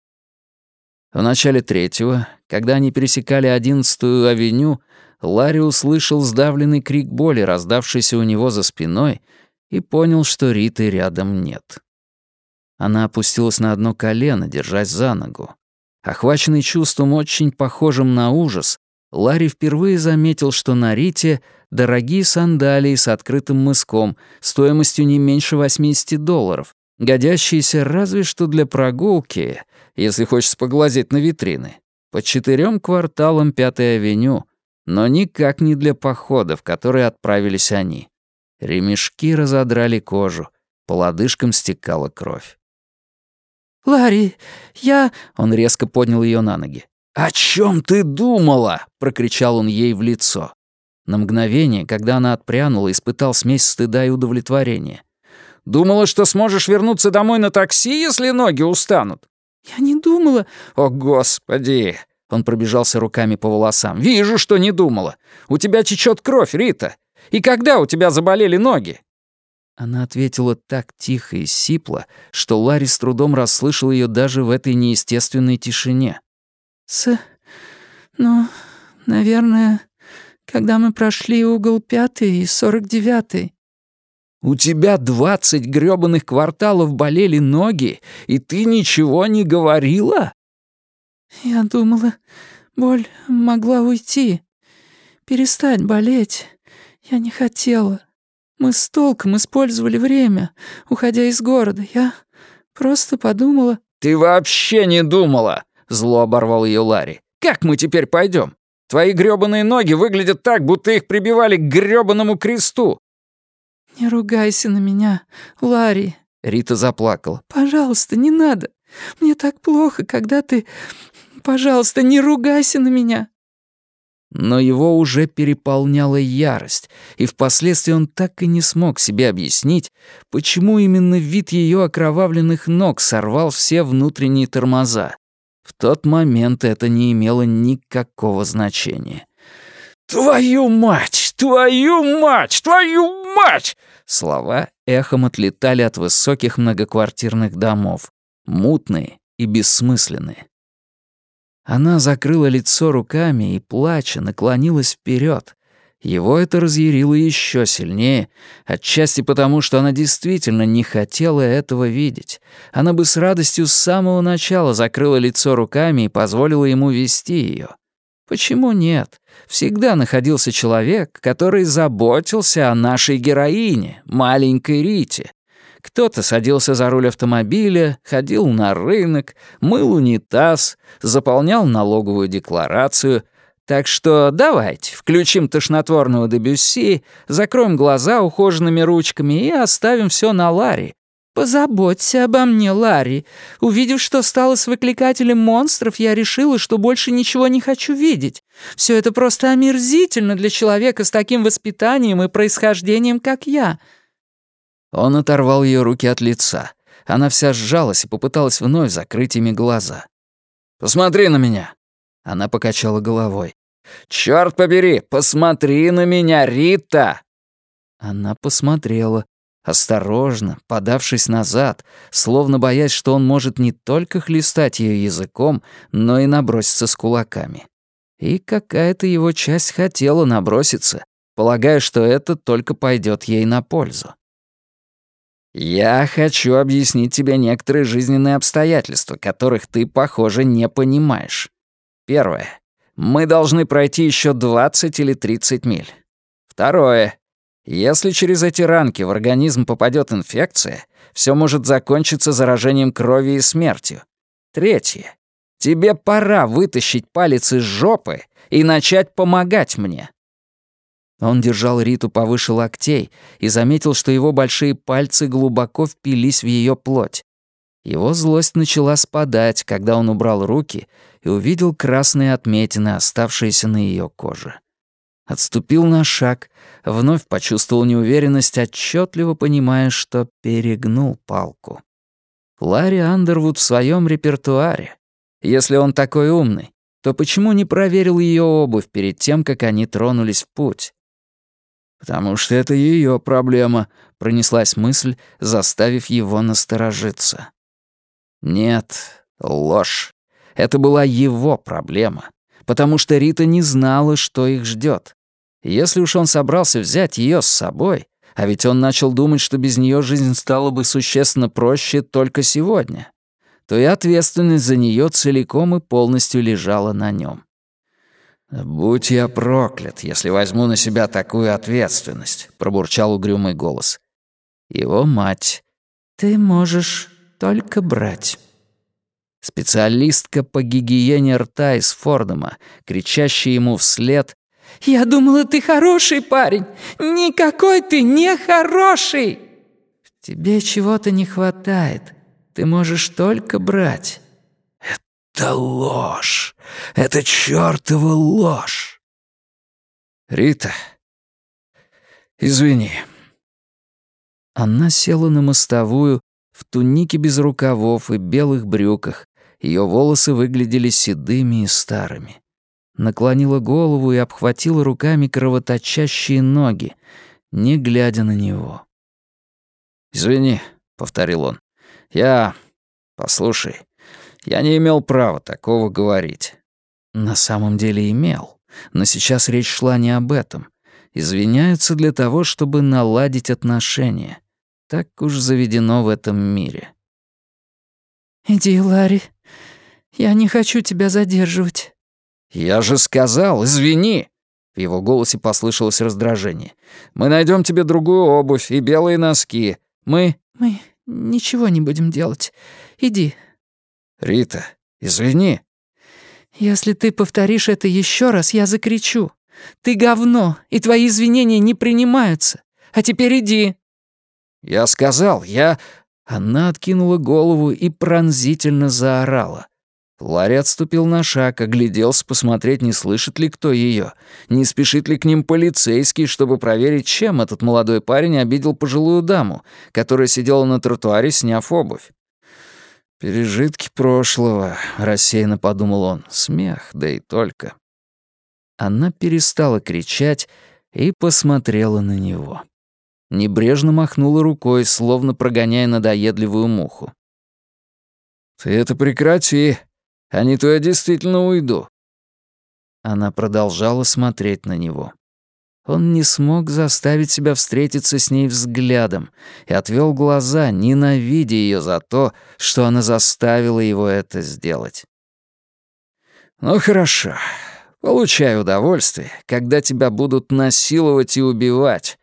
В начале 3-го, когда они пересекали 11-ю авеню, Ларри услышал сдавленный крик боли, раздавшийся у него за спиной, и понял, что Риты рядом нет. Она опустилась на одно колено, держась за ногу. Охваченный чувством, очень похожим на ужас, Ларри впервые заметил, что на Рите дорогие сандалии с открытым мыском, стоимостью не меньше $80, годящиеся разве что для прогулки, если хочешь поглазеть на витрины, по 4 кварталам 5-й авеню, но никак не для похода, в который отправились они. Ремешки разодрали кожу, по лодыжкам стекала кровь. «Ларри, я...» Он резко поднял ее на ноги. «О чем ты думала?» — прокричал он ей в лицо. На мгновение, когда она отпрянула, испытал смесь стыда и удовлетворения. «Думала, что сможешь вернуться домой на такси, если ноги устанут?» «Я не думала...» «О, Господи!» Он пробежался руками по волосам. «Вижу, что не думала. У тебя течет кровь, Рита. И когда у тебя заболели ноги?» Она ответила так тихо и сипло, что Ларри с трудом расслышал ее даже в этой неестественной тишине. Ну, наверное, когда мы прошли угол 5-й и 49-й. У тебя 20 грёбаных кварталов болели ноги, и ты ничего не говорила? Я думала, боль могла уйти, перестать болеть. Я не хотела. Мы с толком использовали время, уходя из города. Я просто подумала... Ты вообще не думала, зло оборвал ее Ларри. Как мы теперь пойдем? Твои грёбаные ноги выглядят так, будто их прибивали к грёбаному кресту. «Не ругайся на меня, Ларри», — Рита заплакала. «Пожалуйста, не надо. Мне так плохо, когда ты... Пожалуйста, не ругайся на меня». Но его уже переполняла ярость, и впоследствии он так и не смог себе объяснить, почему именно вид ее окровавленных ног сорвал все внутренние тормоза. В тот момент это не имело никакого значения. «Твою мать! Твою мать! Твою мать!» Слова эхом отлетали от высоких многоквартирных домов, мутные и бессмысленные. Она закрыла лицо руками и, плача, наклонилась вперед. Его это разъярило еще сильнее, отчасти потому, что она действительно не хотела этого видеть. Она бы с радостью с самого начала закрыла лицо руками и позволила ему вести ее. Почему нет? Всегда находился человек, который заботился о нашей героине, маленькой Рите. Кто-то садился за руль автомобиля, ходил на рынок, мыл унитаз, заполнял налоговую декларацию. Так что давайте включим тошнотворного Дебюсси, закроем глаза ухоженными ручками и оставим все на Ларри. «Позаботься обо мне, Ларри. Увидев, что стало с выкликателем монстров, я решила, что больше ничего не хочу видеть. Все это просто омерзительно для человека с таким воспитанием и происхождением, как я». Он оторвал ее руки от лица. Она вся сжалась и попыталась вновь закрыть ими глаза. «Посмотри на меня!» Она покачала головой. «Чёрт побери, посмотри на меня, Рита!» Она посмотрела, осторожно, подавшись назад, словно боясь, что он может не только хлестать ее языком, но и наброситься с кулаками. И какая-то его часть хотела наброситься, полагая, что это только пойдет ей на пользу. «Я хочу объяснить тебе некоторые жизненные обстоятельства, которых ты, похоже, не понимаешь. Первое. Мы должны пройти еще 20 или 30 миль. Второе. Если через эти ранки в организм попадет инфекция, все может закончиться заражением крови и смертью. Третье. Тебе пора вытащить палец из жопы и начать помогать мне». Он держал Риту повыше локтей и заметил, что его большие пальцы глубоко впились в ее плоть. Его злость начала спадать, когда он убрал руки и увидел красные отметины, оставшиеся на ее коже. Отступил на шаг, вновь почувствовал неуверенность, отчетливо понимая, что перегнул палку. Ларри Андервуд в своем репертуаре. Если он такой умный, то почему не проверил ее обувь перед тем, как они тронулись в путь? «Потому что это ее проблема», — пронеслась мысль, заставив его насторожиться. Нет, ложь. Это была его проблема, потому что Рита не знала, что их ждет. Если уж он собрался взять ее с собой, а ведь он начал думать, что без нее жизнь стала бы существенно проще только сегодня, то и ответственность за нее целиком и полностью лежала на нем. «Будь я проклят, если возьму на себя такую ответственность», — пробурчал угрюмый голос. Его мать. «Ты можешь только брать». Специалистка по гигиене рта из Фордома, кричащая ему вслед: «Я думала, ты хороший парень. Никакой ты не хороший!» «Тебе чего-то не хватает. Ты можешь только брать». «Это ложь! Это чёртова ложь!» «Рита, извини». Она села на мостовую в тунике без рукавов и белых брюках. Ее волосы выглядели седыми и старыми. Наклонила голову и обхватила руками кровоточащие ноги, не глядя на него. «Извини», — повторил он. Послушай, я не имел права такого говорить». На самом деле имел. Но сейчас речь шла не об этом. Извиняются для того, чтобы наладить отношения. Так уж заведено в этом мире. «Иди, Ларри. Я не хочу тебя задерживать». «Я же сказал, извини!» В его голосе послышалось раздражение. «Мы найдем тебе другую обувь и белые носки. Мы ничего не будем делать. Иди». «Рита, извини». «Если ты повторишь это еще раз, я закричу. Ты говно, и твои извинения не принимаются. А теперь иди». «Я сказал, я...» Она откинула голову и пронзительно заорала. Ларри отступил на шаг, огляделся посмотреть, не слышит ли кто ее, не спешит ли к ним полицейский, чтобы проверить, чем этот молодой парень обидел пожилую даму, которая сидела на тротуаре, сняв обувь. «Пережитки прошлого», — рассеянно подумал он, — «смех, да и только». Она перестала кричать и посмотрела на него. Небрежно махнула рукой, словно прогоняя надоедливую муху. «Ты это прекрати, а не то я действительно уйду». Она продолжала смотреть на него. Он не смог заставить себя встретиться с ней взглядом и отвел глаза, ненавидя ее за то, что она заставила его это сделать. «Ну хорошо, получай удовольствие, когда тебя будут насиловать и убивать».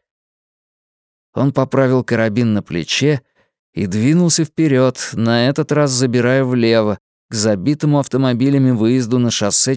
Он поправил карабин на плече и двинулся вперед, на этот раз забирая влево, к забитому автомобилями выезду на шоссе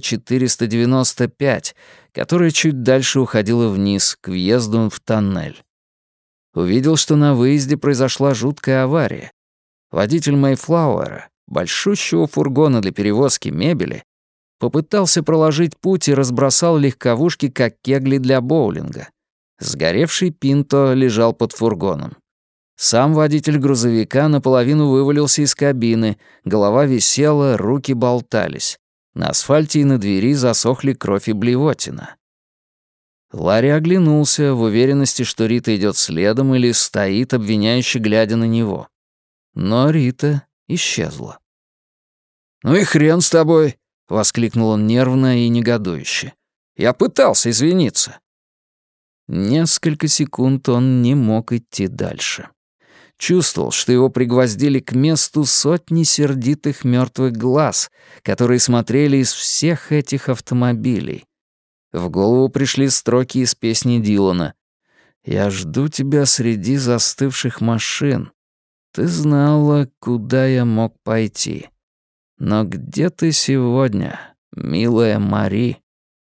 495, которое чуть дальше уходило вниз, к въезду в тоннель. Увидел, что на выезде произошла жуткая авария. Водитель Мэйфлауэра, большущего фургона для перевозки мебели, попытался проложить путь и разбросал легковушки, как кегли для боулинга. Сгоревший Пинто лежал под фургоном. Сам водитель грузовика наполовину вывалился из кабины, голова висела, руки болтались. На асфальте и на двери засохли кровь и блевотина. Ларри оглянулся в уверенности, что Рита идет следом или стоит, обвиняюще глядя на него. Но Рита исчезла. «Ну и хрен с тобой!» — воскликнул он нервно и негодующе. «Я пытался извиниться». Несколько секунд он не мог идти дальше. Чувствовал, что его пригвоздили к месту сотни сердитых мертвых глаз, которые смотрели из всех этих автомобилей. В голову пришли строки из песни Дилана. «Я жду тебя среди застывших машин. Ты знала, куда я мог пойти. Но где ты сегодня, милая Мари?»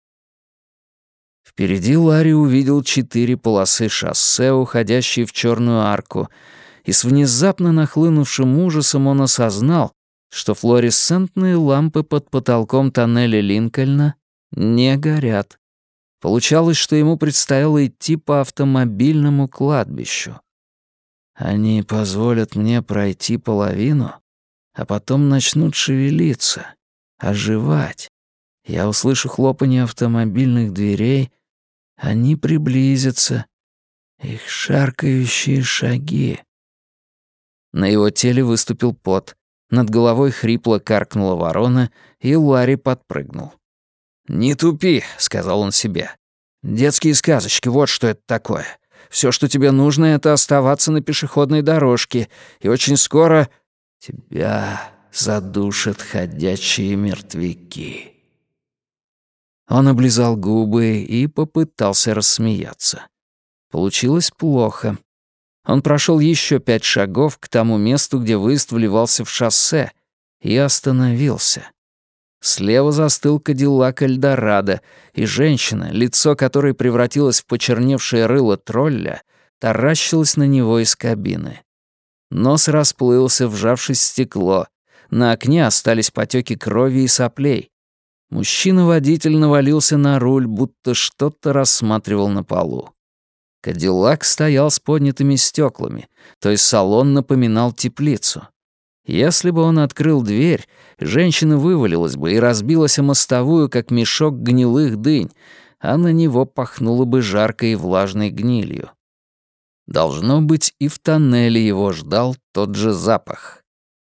Впереди Ларри увидел 4 полосы шоссе, уходящие в черную арку, и с внезапно нахлынувшим ужасом он осознал, что флуоресцентные лампы под потолком тоннеля Линкольна не горят. Получалось, что ему предстояло идти по автомобильному кладбищу. Они позволят мне пройти половину, а потом начнут шевелиться, оживать. Я услышу хлопанье автомобильных дверей, они приблизятся, их шаркающие шаги. На его теле выступил пот, над головой хрипло каркнула ворона, и Ларри подпрыгнул. «Не тупи», — сказал он себе. «Детские сказочки, вот что это такое. Все, что тебе нужно, это оставаться на пешеходной дорожке, и очень скоро тебя задушат ходячие мертвяки». Он облизал губы и попытался рассмеяться. Получилось плохо. Он прошел еще 5 шагов к тому месту, где выезд вливался в шоссе, и остановился. Слева застыл Кадиллак Эльдорадо, и женщина, лицо которой превратилось в почерневшее рыло тролля, таращилась на него из кабины. Нос расплылся, вжавшись в стекло. На окне остались потеки крови и соплей. Мужчина-водитель навалился на руль, будто что-то рассматривал на полу. Кадиллак стоял с поднятыми стеклами, то есть салон напоминал теплицу. Если бы он открыл дверь, женщина вывалилась бы и разбилась о мостовую, как мешок гнилых дынь, а на него пахнуло бы жаркой и влажной гнилью. Должно быть, и в тоннеле его ждал тот же запах.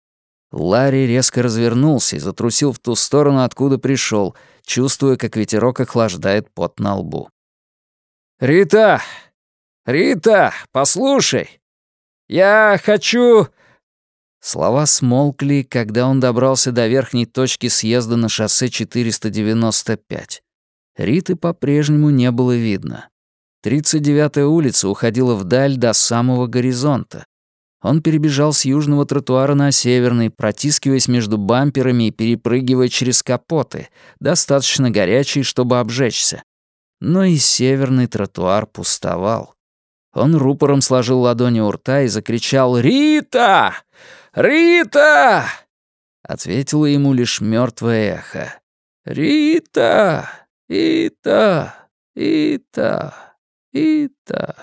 Ларри резко развернулся и затрусил в ту сторону, откуда пришел, чувствуя, как ветерок охлаждает пот на лбу. «Рита! Рита, послушай! Я хочу...» Слова смолкли, когда он добрался до верхней точки съезда на шоссе 495. Риты по-прежнему не было видно. 39-я улица уходила вдаль до самого горизонта. Он перебежал с южного тротуара на северный, протискиваясь между бамперами и перепрыгивая через капоты, достаточно горячие, чтобы обжечься. Но и северный тротуар пустовал. Он рупором сложил ладони у рта и закричал «Рита! Рита!» Ответило ему лишь мертвое эхо. «Рита! Рита! Рита! Рита!»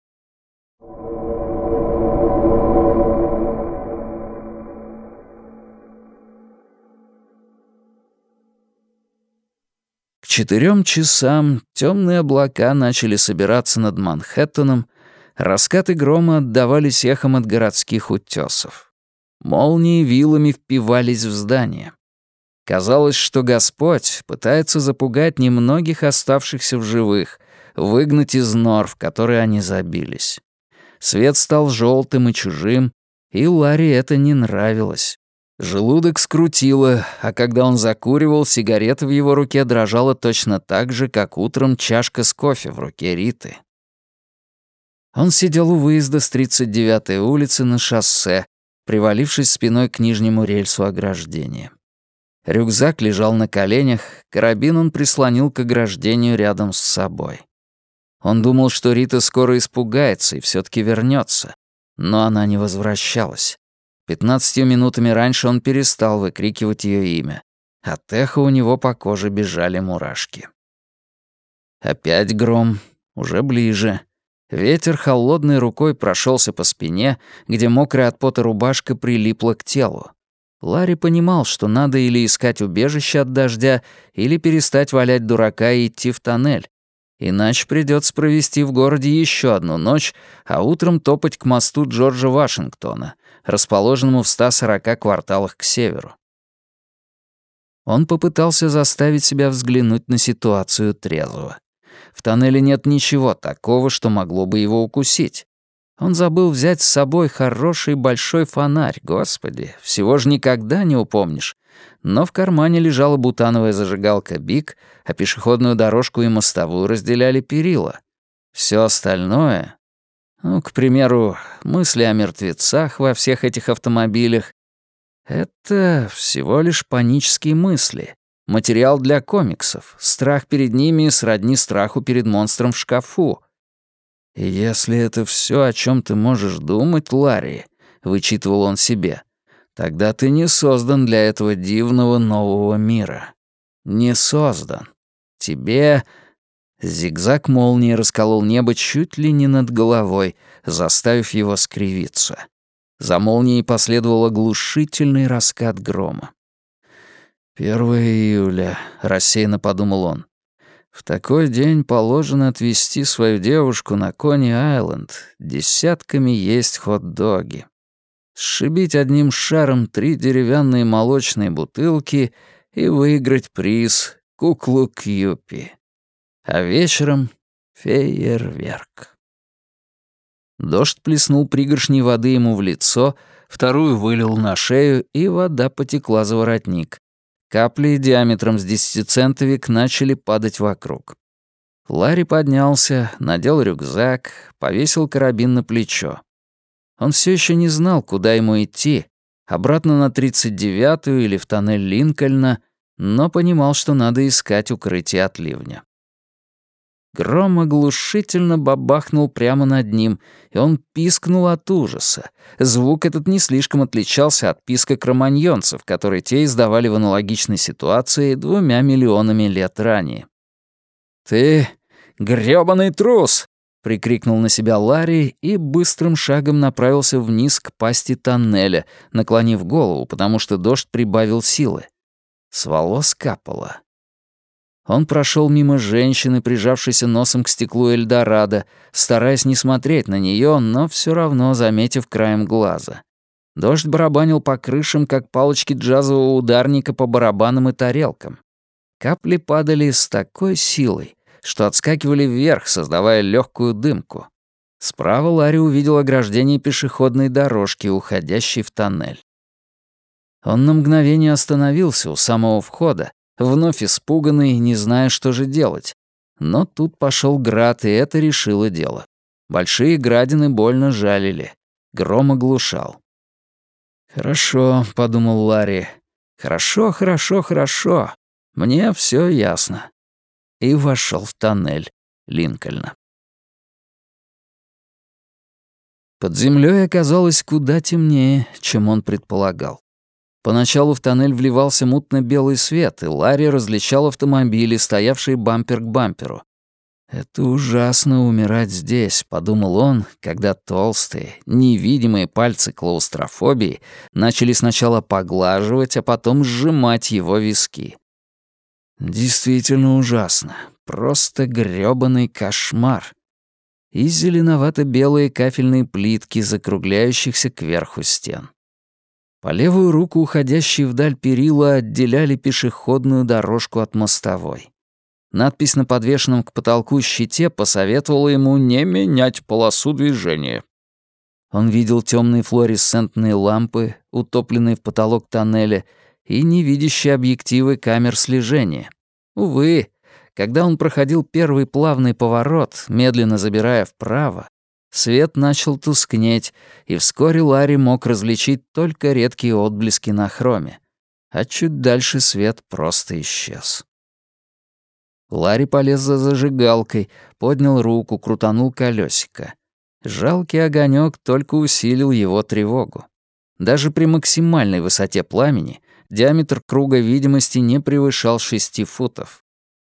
К 4 часам темные облака начали собираться над Манхэттеном, раскаты грома отдавались эхом от городских утесов. Молнии вилами впивались в здание. Казалось, что Господь пытается запугать немногих оставшихся в живых, выгнать из нор, в которые они забились. Свет стал желтым и чужим, и Ларри это не нравилось. Желудок скрутило, а когда он закуривал, сигарета в его руке дрожала точно так же, как утром чашка с кофе в руке Риты. Он сидел у выезда с 39-й улицы на шоссе, привалившись спиной к нижнему рельсу ограждения. Рюкзак лежал на коленях, карабин он прислонил к ограждению рядом с собой. Он думал, что Рита скоро испугается и все-таки вернется, но она не возвращалась. 15 минутами раньше он перестал выкрикивать ее имя. От эха у него по коже бежали мурашки. Опять гром, уже ближе. Ветер холодной рукой прошелся по спине, где мокрая от пота рубашка прилипла к телу. Ларри понимал, что надо или искать убежище от дождя, или перестать валять дурака и идти в тоннель. Иначе придется провести в городе еще одну ночь, а утром топать к мосту Джорджа Вашингтона, расположенному в 140 кварталах к северу. Он попытался заставить себя взглянуть на ситуацию трезво. В тоннеле нет ничего такого, что могло бы его укусить. Он забыл взять с собой хороший большой фонарь, господи, всего же никогда не упомнишь. Но в кармане лежала бутановая зажигалка «Биг», а пешеходную дорожку и мостовую разделяли перила. Все остальное, к примеру, мысли о мертвецах во всех этих автомобилях, это всего лишь панические мысли. Материал для комиксов. Страх перед ними сродни страху перед монстром в шкафу. И если это все, о чем ты можешь думать, Ларри, вычитывал он себе, тогда ты не создан для этого дивного нового мира. Не создан. Тебе... Зигзаг молнии расколол небо чуть ли не над головой, заставив его скривиться. За молнией последовал оглушительный раскат грома. 1 июля, рассеянно подумал он. В такой день положено отвезти свою девушку на Кони-Айленд, десятками есть хот-доги. Сшибить одним шаром 3 деревянные молочные бутылки и выиграть приз — куклу Кьюпи. А вечером — фейерверк. Дождь плеснул пригоршней воды ему в лицо, вторую вылил на шею, и вода потекла за воротник. Капли диаметром с 10-центовик начали падать вокруг. Ларри поднялся, надел рюкзак, повесил карабин на плечо. Он все еще не знал, куда ему идти, обратно на 39-ю или в тоннель Линкольна, но понимал, что надо искать укрытие от ливня. Гром оглушительно бабахнул прямо над ним, и он пискнул от ужаса. Звук этот не слишком отличался от писка кроманьонцев, которые те издавали в аналогичной ситуации 2 миллионами лет ранее. «Ты грёбаный трус!» — прикрикнул на себя Ларри и быстрым шагом направился вниз к пасти тоннеля, наклонив голову, потому что дождь прибавил силы. С волос капало. Он прошел мимо женщины, прижавшейся носом к стеклу Эльдорадо, стараясь не смотреть на нее, но все равно заметив краем глаза. Дождь барабанил по крышам, как палочки джазового ударника по барабанам и тарелкам. Капли падали с такой силой, что отскакивали вверх, создавая легкую дымку. Справа Ларри увидел ограждение пешеходной дорожки, уходящей в тоннель. Он на мгновение остановился у самого входа, вновь испуганный, не зная, что же делать. Но тут пошел град, и это решило дело. Большие градины больно жалили. Гром оглушал. «Хорошо», — подумал Ларри. «Хорошо, хорошо, хорошо. Мне все ясно». И вошел в тоннель Линкольна. Под землей оказалось куда темнее, чем он предполагал. Поначалу в тоннель вливался мутно-белый свет, и Ларри различал автомобили, стоявшие бампер к бамперу. «Это ужасно умирать здесь», — подумал он, когда толстые, невидимые пальцы клаустрофобии начали сначала поглаживать, а потом сжимать его виски. Действительно ужасно. Просто грёбаный кошмар. И зеленовато-белые кафельные плитки, закругляющихся кверху стен. По левую руку уходящие вдаль перила отделяли пешеходную дорожку от мостовой. Надпись на подвешенном к потолку щите посоветовала ему не менять полосу движения. Он видел темные флуоресцентные лампы, утопленные в потолок тоннеля, и невидящие объективы камер слежения. Увы, когда он проходил первый плавный поворот, медленно забирая вправо, свет начал тускнеть, и вскоре Ларри мог различить только редкие отблески на хроме, а чуть дальше свет просто исчез. Ларри полез за зажигалкой, поднял руку, крутанул колесико. Жалкий огонек только усилил его тревогу. Даже при максимальной высоте пламени диаметр круга видимости не превышал 6 футов.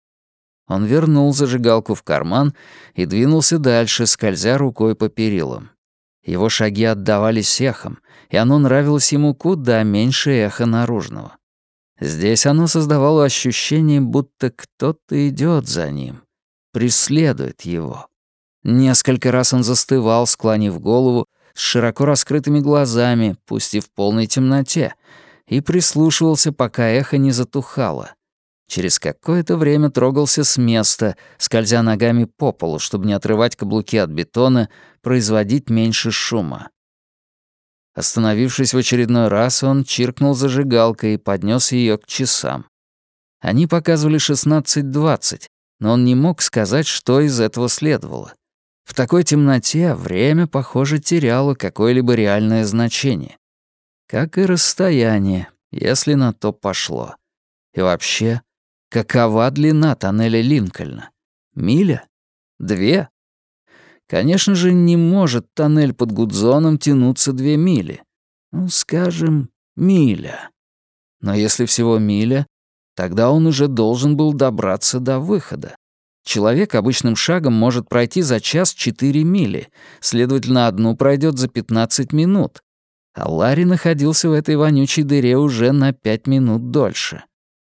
Он вернул зажигалку в карман и двинулся дальше, скользя рукой по перилам. Его шаги отдавались эхом, и оно нравилось ему куда меньше эха наружного. Здесь оно создавало ощущение, будто кто-то идет за ним, преследует его. Несколько раз он застывал, склонив голову, с широко раскрытыми глазами, пусть и в полной темноте, и прислушивался, пока эхо не затухало. Через какое-то время трогался с места, скользя ногами по полу, чтобы не отрывать каблуки от бетона, производить меньше шума. Остановившись в очередной раз, он чиркнул зажигалкой и поднес ее к часам. Они показывали 16:20, но он не мог сказать, что из этого следовало. В такой темноте время, похоже, теряло какое-либо реальное значение. Как и расстояние, если на то пошло. И вообще, какова длина тоннеля Линкольна? Миля? 2? Конечно же, не может тоннель под Гудзоном тянуться 2 мили. Ну, скажем, миля. Но если всего миля, тогда он уже должен был добраться до выхода. Человек обычным шагом может пройти за час 4 мили, следовательно, одну пройдет за 15 минут. А Ларри находился в этой вонючей дыре уже на 5 минут дольше.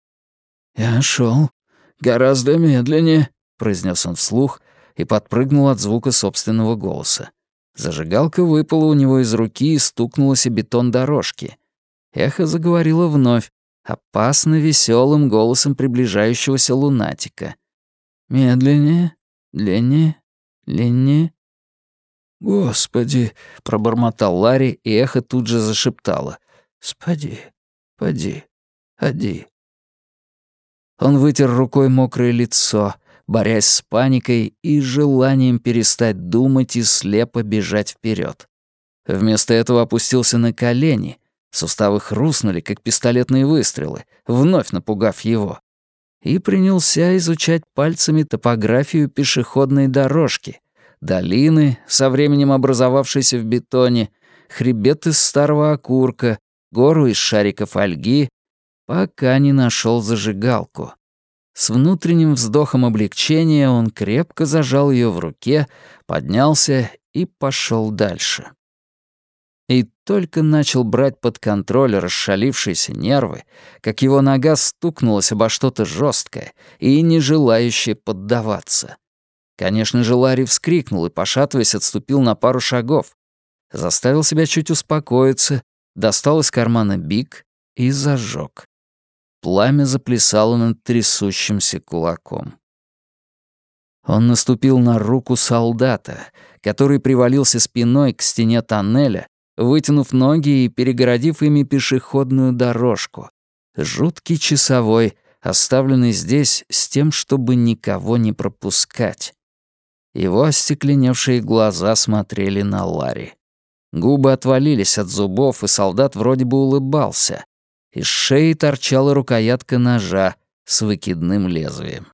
«Я шел гораздо медленнее», — произнес он вслух и подпрыгнул от звука собственного голоса. Зажигалка выпала у него из руки и стукнулась о бетон дорожки. Эхо заговорило вновь, опасно веселым голосом приближающегося лунатика. «Медленнее, длиннее, длиннее». «Господи!» — пробормотал Ларри, и эхо тут же зашептало. «Спади, поди, ходи». Он вытер рукой мокрое лицо, борясь с паникой и желанием перестать думать и слепо бежать вперед. Вместо этого опустился на колени, суставы хрустнули, как пистолетные выстрелы, вновь напугав его, и принялся изучать пальцами топографию пешеходной дорожки, долины, со временем образовавшейся в бетоне, хребет из старого окурка, гору из шариков фольги, пока не нашел зажигалку. С внутренним вздохом облегчения он крепко зажал ее в руке, поднялся и пошел дальше. И только начал брать под контроль расшалившиеся нервы, как его нога стукнулась обо что-то жесткое и не желающее поддаваться. Конечно же, Ларри вскрикнул и, пошатываясь, отступил на пару шагов. Заставил себя чуть успокоиться, достал из кармана бик и зажег. Пламя заплясало над трясущимся кулаком. Он наступил на руку солдата, который привалился спиной к стене тоннеля, вытянув ноги и перегородив ими пешеходную дорожку. Жуткий часовой, оставленный здесь с тем, чтобы никого не пропускать. Его остекленевшие глаза смотрели на Ларри. Губы отвалились от зубов, и солдат вроде бы улыбался. Из шеи торчала рукоятка ножа с выкидным лезвием.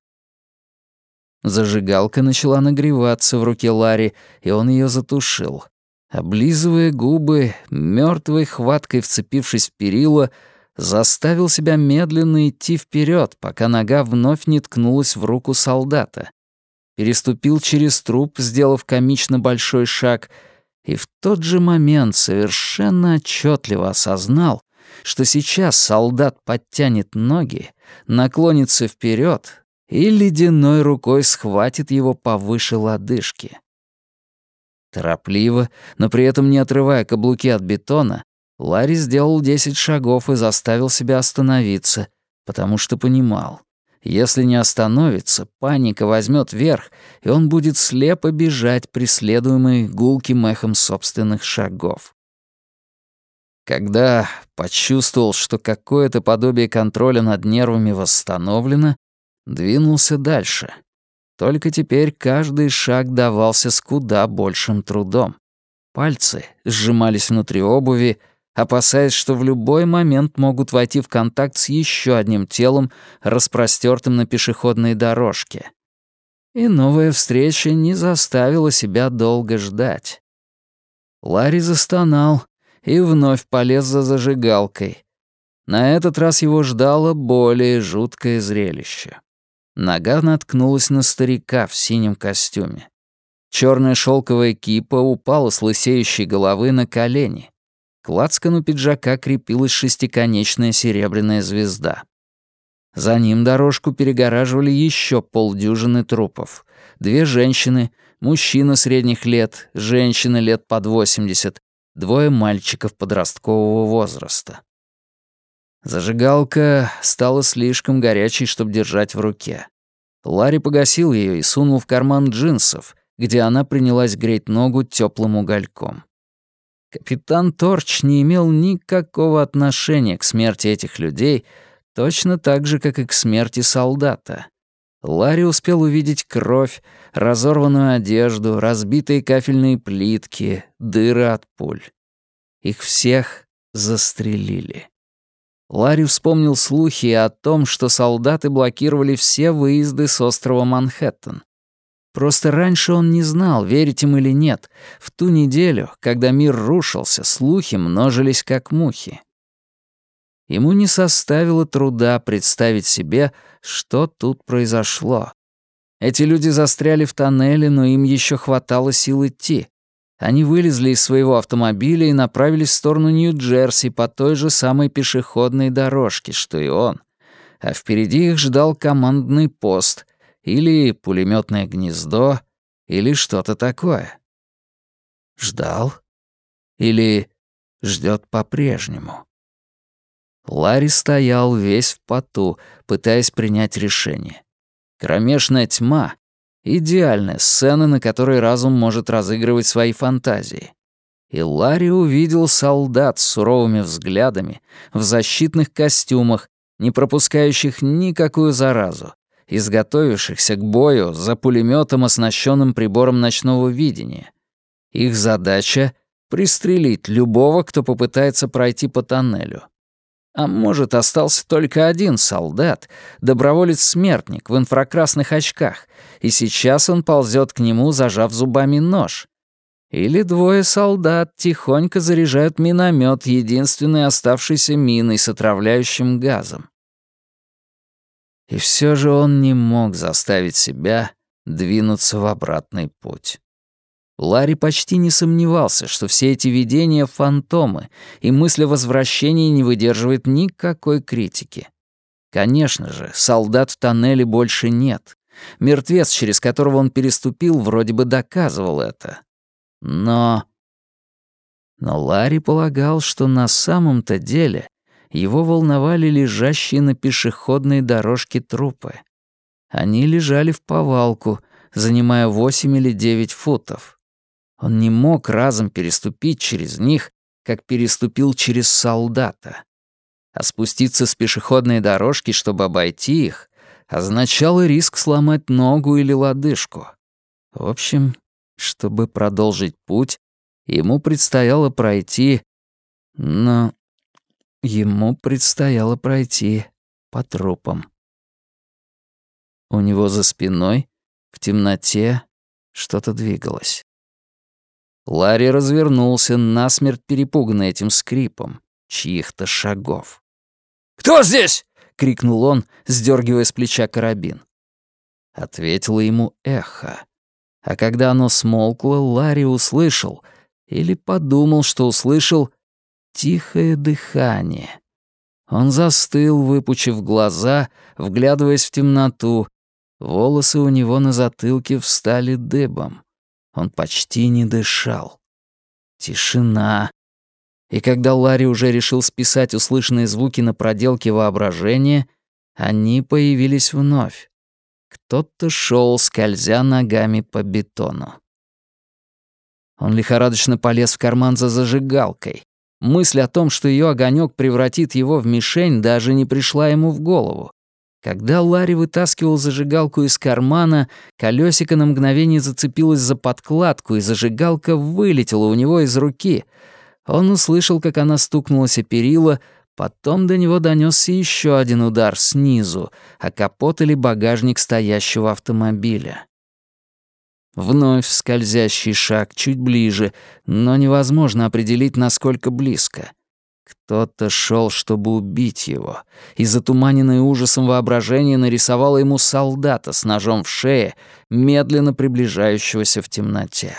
Зажигалка начала нагреваться в руке Ларри, и он ее затушил. Облизывая губы, мертвой хваткой вцепившись в перила, заставил себя медленно идти вперед, пока нога вновь не ткнулась в руку солдата. Переступил через труп, сделав комично большой шаг, и в тот же момент совершенно отчетливо осознал, что сейчас солдат подтянет ноги, наклонится вперед и ледяной рукой схватит его повыше лодыжки. Торопливо, но при этом не отрывая каблуки от бетона, Ларри сделал 10 шагов и заставил себя остановиться, потому что понимал, если не остановится, паника возьмет верх, и он будет слепо бежать, преследуемый гулким эхом собственных шагов. Когда почувствовал, что какое-то подобие контроля над нервами восстановлено, двинулся дальше. Только теперь каждый шаг давался с куда большим трудом. Пальцы сжимались внутри обуви, опасаясь, что в любой момент могут войти в контакт с еще одним телом, распростертым на пешеходной дорожке. И новая встреча не заставила себя долго ждать. Ларри застонал и вновь полез за зажигалкой. На этот раз его ждало более жуткое зрелище. Нога наткнулась на старика в синем костюме. Черная шелковая кипа упала с лысеющей головы на колени. К лацкану пиджака крепилась шестиконечная серебряная звезда. За ним дорожку перегораживали еще полдюжины трупов. 2 женщины, мужчина средних лет, женщина лет под 80, 2 мальчиков подросткового возраста. Зажигалка стала слишком горячей, чтобы держать в руке. Ларри погасил ее и сунул в карман джинсов, где она принялась греть ногу теплым угольком. Капитан Торч не имел никакого отношения к смерти этих людей, точно так же, как и к смерти солдата. Ларри успел увидеть кровь, разорванную одежду, разбитые кафельные плитки, дыры от пуль. Их всех застрелили. Ларри вспомнил слухи о том, что солдаты блокировали все выезды с острова Манхэттен. Просто раньше он не знал, верить им или нет. В ту неделю, когда мир рушился, слухи множились как мухи. Ему не составило труда представить себе, что тут произошло. Эти люди застряли в тоннеле, но им еще хватало сил идти. Они вылезли из своего автомобиля и направились в сторону Нью-Джерси по той же самой пешеходной дорожке, что и он. А впереди их ждал командный пост или пулеметное гнездо, или что-то такое. Ждал? Или ждет по-прежнему? Ларри стоял весь в поту, пытаясь принять решение. Кромешная тьма — идеальная сцена, на которой разум может разыгрывать свои фантазии. И Ларри увидел солдат с суровыми взглядами, в защитных костюмах, не пропускающих никакую заразу, изготовившихся к бою за пулеметом, оснащенным прибором ночного видения. Их задача — пристрелить любого, кто попытается пройти по тоннелю. А может, остался только один солдат, доброволец-смертник в инфракрасных очках, и сейчас он ползет к нему, зажав зубами нож. Или 2 солдат тихонько заряжают миномет единственной оставшейся миной с отравляющим газом. И все же он не мог заставить себя двинуться в обратный путь. Ларри почти не сомневался, что все эти видения — фантомы, и мысль о возвращении не выдерживает никакой критики. Конечно же, солдат в тоннеле больше нет. Мертвец, через которого он переступил, вроде бы доказывал это. Но Но Ларри полагал, что на самом-то деле его волновали лежащие на пешеходной дорожке трупы. Они лежали в повалку, занимая 8 или 9 футов. Он не мог разом переступить через них, как переступил через солдата. А спуститься с пешеходной дорожки, чтобы обойти их, означало риск сломать ногу или лодыжку. В общем, чтобы продолжить путь, ему предстояло пройти... Но ему предстояло пройти по трупам. У него за спиной, в темноте, что-то двигалось. Ларри развернулся, насмерть перепуганный этим скрипом чьих-то шагов. «Кто здесь?» — крикнул он, сдергивая с плеча карабин. Ответило ему эхо. А когда оно смолкло, Ларри услышал, или подумал, что услышал, тихое дыхание. Он застыл, выпучив глаза, вглядываясь в темноту. Волосы у него на затылке встали дыбом. Он почти не дышал. Тишина. И когда Ларри уже решил списать услышанные звуки на проделки воображения, они появились вновь. Кто-то шел, скользя ногами по бетону. Он лихорадочно полез в карман за зажигалкой. Мысль о том, что ее огонек превратит его в мишень, даже не пришла ему в голову. Когда Ларри вытаскивал зажигалку из кармана, колесико на мгновение зацепилось за подкладку, и зажигалка вылетела у него из руки. Он услышал, как она стукнулась о перила, потом до него донесся еще один удар снизу, о капот или багажник стоящего автомобиля. Вновь скользящий шаг чуть ближе, но невозможно определить, насколько близко. Кто-то шел, чтобы убить его, и затуманенное ужасом воображение нарисовало ему солдата с ножом в шее, медленно приближающегося в темноте.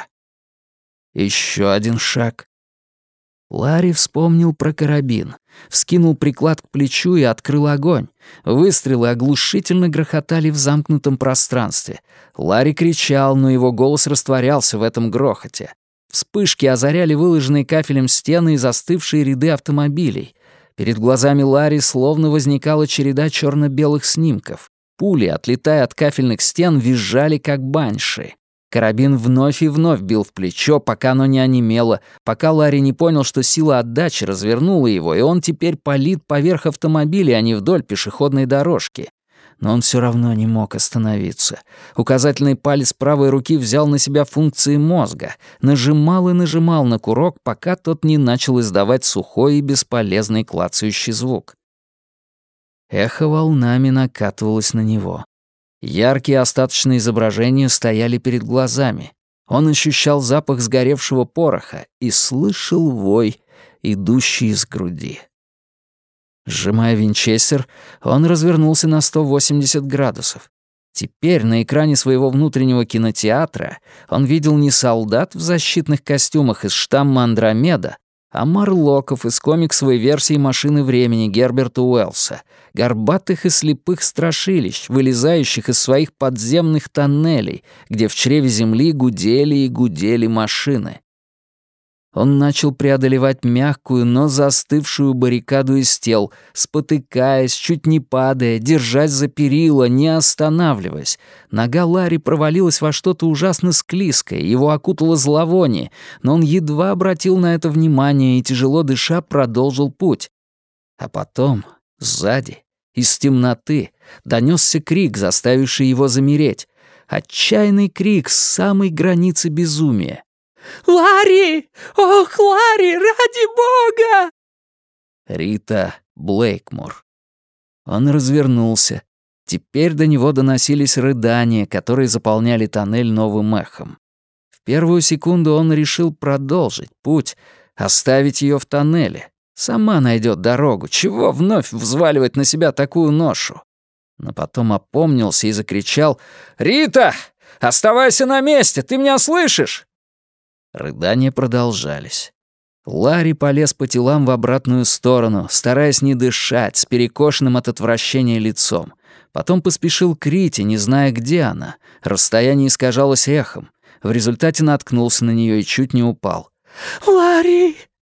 Еще один шаг. Ларри вспомнил про карабин, вскинул приклад к плечу и открыл огонь. Выстрелы оглушительно грохотали в замкнутом пространстве. Ларри кричал, но его голос растворялся в этом грохоте. Вспышки озаряли выложенные кафелем стены и застывшие ряды автомобилей. Перед глазами Ларри словно возникала череда черно-белых снимков. Пули, отлетая от кафельных стен, визжали, как банши. Карабин вновь и вновь бил в плечо, пока оно не онемело, пока Ларри не понял, что сила отдачи развернула его, и он теперь палит поверх автомобиля, а не вдоль пешеходной дорожки. Но он все равно не мог остановиться. Указательный палец правой руки взял на себя функции мозга, нажимал и нажимал на курок, пока тот не начал издавать сухой и бесполезный клацающий звук. Эхо волнами накатывалось на него. Яркие остаточные изображения стояли перед глазами. Он ощущал запах сгоревшего пороха и слышал вой, идущий из груди. Сжимая винчестер, он развернулся на 180 градусов. Теперь на экране своего внутреннего кинотеатра он видел не солдат в защитных костюмах из штамма Андромеда, а морлоков из комиксовой версии «Машины времени» Герберта Уэллса, горбатых и слепых страшилищ, вылезающих из своих подземных тоннелей, где в чреве земли гудели и гудели машины. Он начал преодолевать мягкую, но застывшую баррикаду из тел, спотыкаясь, чуть не падая, держась за перила, не останавливаясь. Нога Ларри провалилась во что-то ужасно склизкое, его окутало зловоние, но он едва обратил на это внимание и, тяжело дыша, продолжил путь. А потом, сзади, из темноты, донесся крик, заставивший его замереть. Отчаянный крик с самой границы безумия. «Ларри! Ох, Ларри, ради бога!» Рита Блейкмор. Он развернулся. Теперь до него доносились рыдания, которые заполняли тоннель новым эхом. В первую секунду он решил продолжить путь, оставить ее в тоннеле. Сама найдет дорогу. Чего вновь взваливать на себя такую ношу? Но потом опомнился и закричал: «Рита, оставайся на месте, ты меня слышишь?» Рыдания продолжались. Ларри полез по телам в обратную сторону, стараясь не дышать, с перекошенным от отвращения лицом. Потом поспешил к Рите, не зная, где она. Расстояние искажалось эхом. В результате наткнулся на нее и чуть не упал. «Ларри!»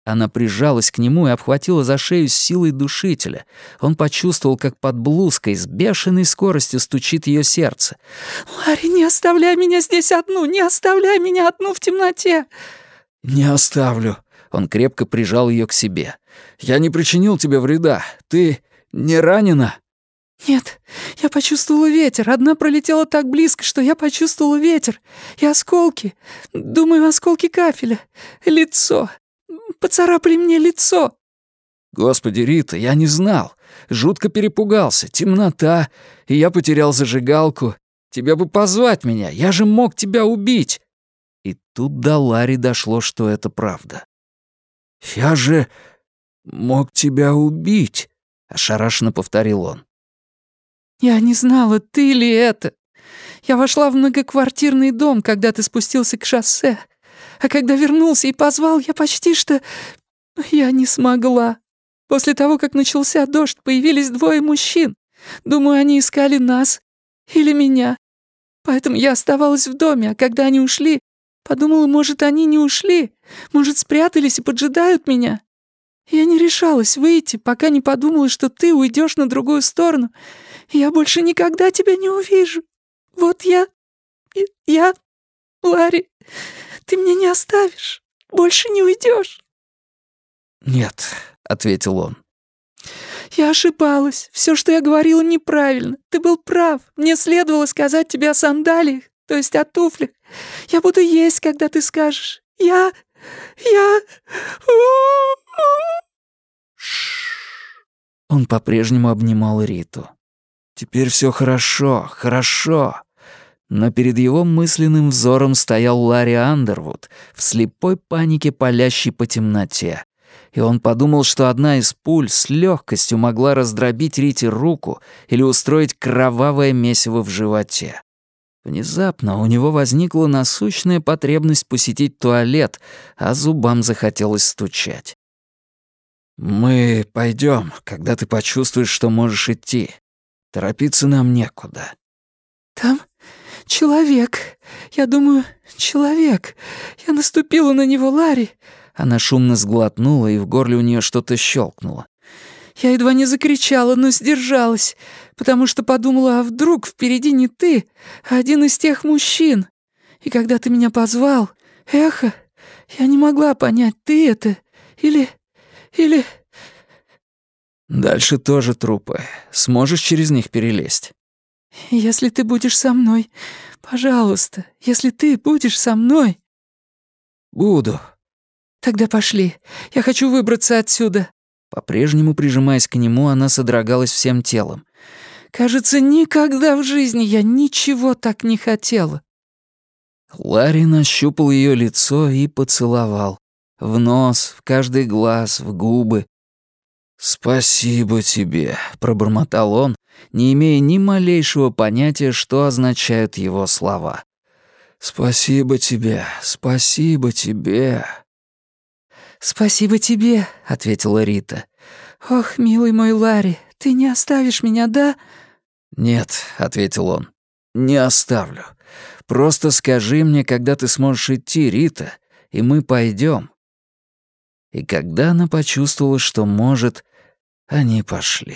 Она прижалась к нему и обхватила за шею с силой душителя. Он почувствовал, как под блузкой с бешеной скоростью стучит ее сердце. «Ларри, не оставляй меня здесь одну! Не оставляй меня одну в темноте!» «Не оставлю». Он крепко прижал ее к себе. «Я не причинил тебе вреда. Ты не ранена?» «Нет, я почувствовала ветер. Одна пролетела так близко, что я почувствовала ветер. И осколки. Думаю, осколки кафеля. Лицо. Поцарапали мне лицо». «Господи, Рита, я не знал. Жутко перепугался. Темнота. И я потерял зажигалку. Тебе бы позвать меня. Я же мог тебя убить». И тут до Ларри дошло, что это правда. «Я же мог тебя убить», — ошарашенно повторил он. «Я не знала, ты ли это. Я вошла в многоквартирный дом, когда ты спустился к шоссе. А когда вернулся и позвал, я почти что... Я не смогла. После того, как начался дождь, появились двое мужчин. Думаю, они искали нас или меня. Поэтому я оставалась в доме, а когда они ушли, подумала, может, они не ушли, может, спрятались и поджидают меня. Я не решалась выйти, пока не подумала, что ты уйдешь на другую сторону, и я больше никогда тебя не увижу. Вот я... Ларри, ты меня не оставишь, больше не уйдешь». «Нет», — ответил он. «Я ошибалась. Все, что я говорила, неправильно. Ты был прав. Мне следовало сказать тебе о сандалиях, то есть о туфлях. Я буду есть, когда ты скажешь. Я... Он по-прежнему обнимал Риту. «Теперь все хорошо, хорошо». Но перед его мысленным взором стоял Ларри Андервуд в слепой панике, палящей по темноте. И он подумал, что одна из пуль с легкостью могла раздробить Рите руку или устроить кровавое месиво в животе. Внезапно у него возникла насущная потребность посетить туалет, а зубам захотелось стучать. «Мы пойдем, когда ты почувствуешь, что можешь идти. Торопиться нам некуда». «Там человек. Я думаю, человек. Я наступила на него, Ларри». Она шумно сглотнула, и в горле у нее что-то щелкнуло. «Я едва не закричала, но сдержалась, потому что подумала, а вдруг впереди не ты, а один из тех мужчин. И когда ты меня позвал, эхо, я не могла понять, ты это или... Дальше тоже трупы. Сможешь через них перелезть?» «Если ты будешь со мной, пожалуйста, если ты будешь со мной...» «Буду». «Тогда пошли. Я хочу выбраться отсюда». По-прежнему прижимаясь к нему, она содрогалась всем телом. «Кажется, никогда в жизни я ничего так не хотела». Ларри нащупал ее лицо и поцеловал. В нос, в каждый глаз, в губы. «Спасибо тебе», — пробормотал он, не имея ни малейшего понятия, что означают его слова. «Спасибо тебе, спасибо тебе». «Спасибо тебе», — ответила Рита. «Ох, милый мой Ларри, ты не оставишь меня, да?» «Нет», — ответил он, — «не оставлю. Просто скажи мне, когда ты сможешь идти, Рита, и мы пойдем». И когда она почувствовала, что может, они пошли.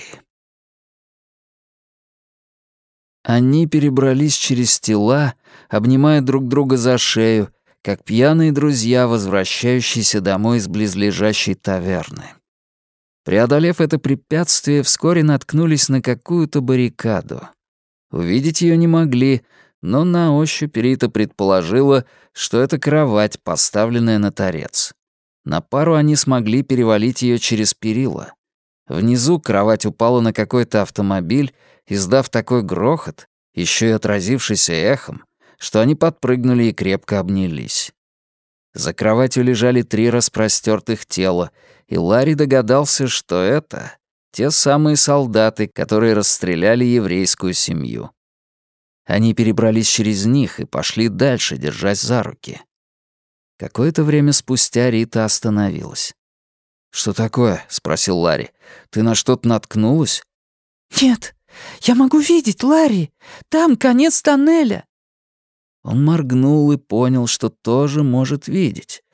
Они перебрались через тела, обнимая друг друга за шею, как пьяные друзья, возвращающиеся домой из близлежащей таверны. Преодолев это препятствие, вскоре наткнулись на какую-то баррикаду. Увидеть ее не могли, но на ощупь Рита предположила, что это кровать, поставленная на торец. На пару они смогли перевалить ее через перила. Внизу кровать упала на какой-то автомобиль, издав такой грохот, еще и отразившийся эхом, что они подпрыгнули и крепко обнялись. За кроватью лежали 3 распростертых тела, и Ларри догадался, что это те самые солдаты, которые расстреляли еврейскую семью. Они перебрались через них и пошли дальше, держась за руки. Какое-то время спустя Рита остановилась. «Что такое?» — спросил Ларри. «Ты на что-то наткнулась?» «Нет, я могу видеть, Ларри. Там конец тоннеля». Он моргнул и понял, что тоже может видеть.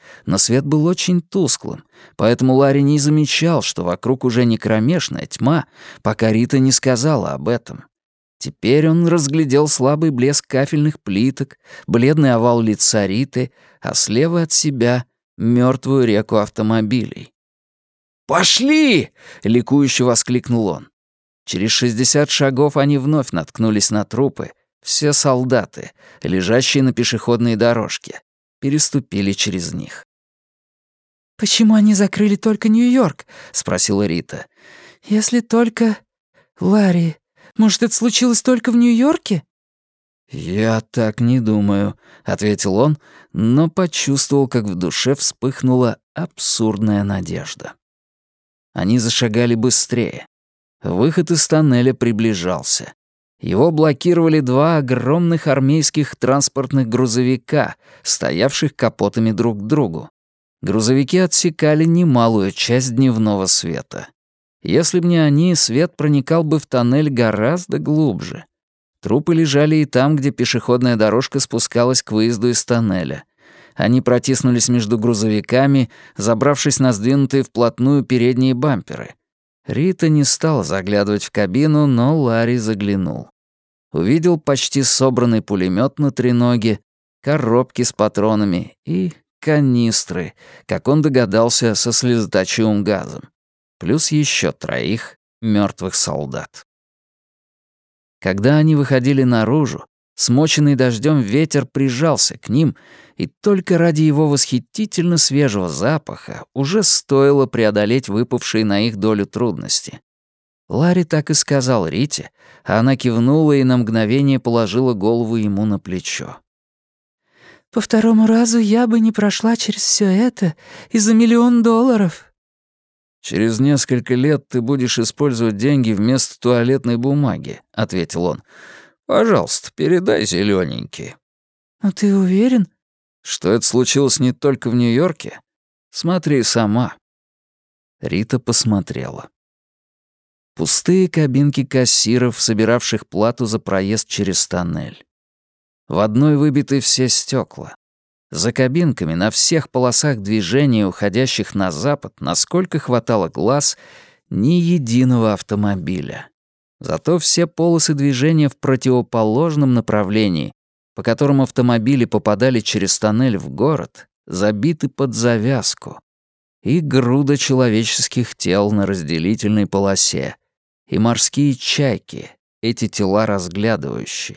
но свет был очень тусклым, поэтому Ларри не замечал, что вокруг уже не кромешная тьма, пока Рита не сказала об этом. Теперь он разглядел слабый блеск кафельных плиток, бледный овал лица Риты, а слева от себя — мертвую реку автомобилей. «Пошли!» — ликующе воскликнул он. Через 60 шагов они вновь наткнулись на трупы. Все солдаты, лежащие на пешеходной дорожке, переступили через них. «Почему они закрыли только Нью-Йорк?» — спросила Рита. «Если только... Ларри, может, это случилось только в Нью-Йорке?» «Я так не думаю», — ответил он, но почувствовал, как в душе вспыхнула абсурдная надежда. Они зашагали быстрее. Выход из тоннеля приближался. Его блокировали два огромных армейских транспортных грузовика, стоявших капотами друг к другу. Грузовики отсекали немалую часть дневного света. Если б не они, свет проникал бы в тоннель гораздо глубже. Трупы лежали и там, где пешеходная дорожка спускалась к выезду из тоннеля. Они протиснулись между грузовиками, забравшись на сдвинутые вплотную передние бамперы. Рита не стала заглядывать в кабину, но Ларри заглянул. Увидел почти собранный пулемет на треноге, коробки с патронами и канистры, как он догадался, со слезоточивым газом, плюс еще 3 мертвых солдат. Когда они выходили наружу, смоченный дождем ветер прижался к ним, и только ради его восхитительно свежего запаха уже стоило преодолеть выпавшие на их долю трудности. Ларри так и сказал Рите, а она кивнула и на мгновение положила голову ему на плечо. «По второму разу я бы не прошла через все это и за $1 миллион». «Через несколько лет ты будешь использовать деньги вместо туалетной бумаги», — ответил он. «Пожалуйста, передай зелёненький». «А ты уверен?» «Что это случилось не только в Нью-Йорке? Смотри сама». Рита посмотрела. Пустые кабинки кассиров, собиравших плату за проезд через тоннель. В одной выбиты все стекла. За кабинками на всех полосах движения, уходящих на запад, насколько хватало глаз, ни единого автомобиля. Зато все полосы движения в противоположном направлении, по которым автомобили попадали через тоннель в город, забиты под завязку. И груда человеческих тел на разделительной полосе, и морские чайки, эти тела разглядывающие.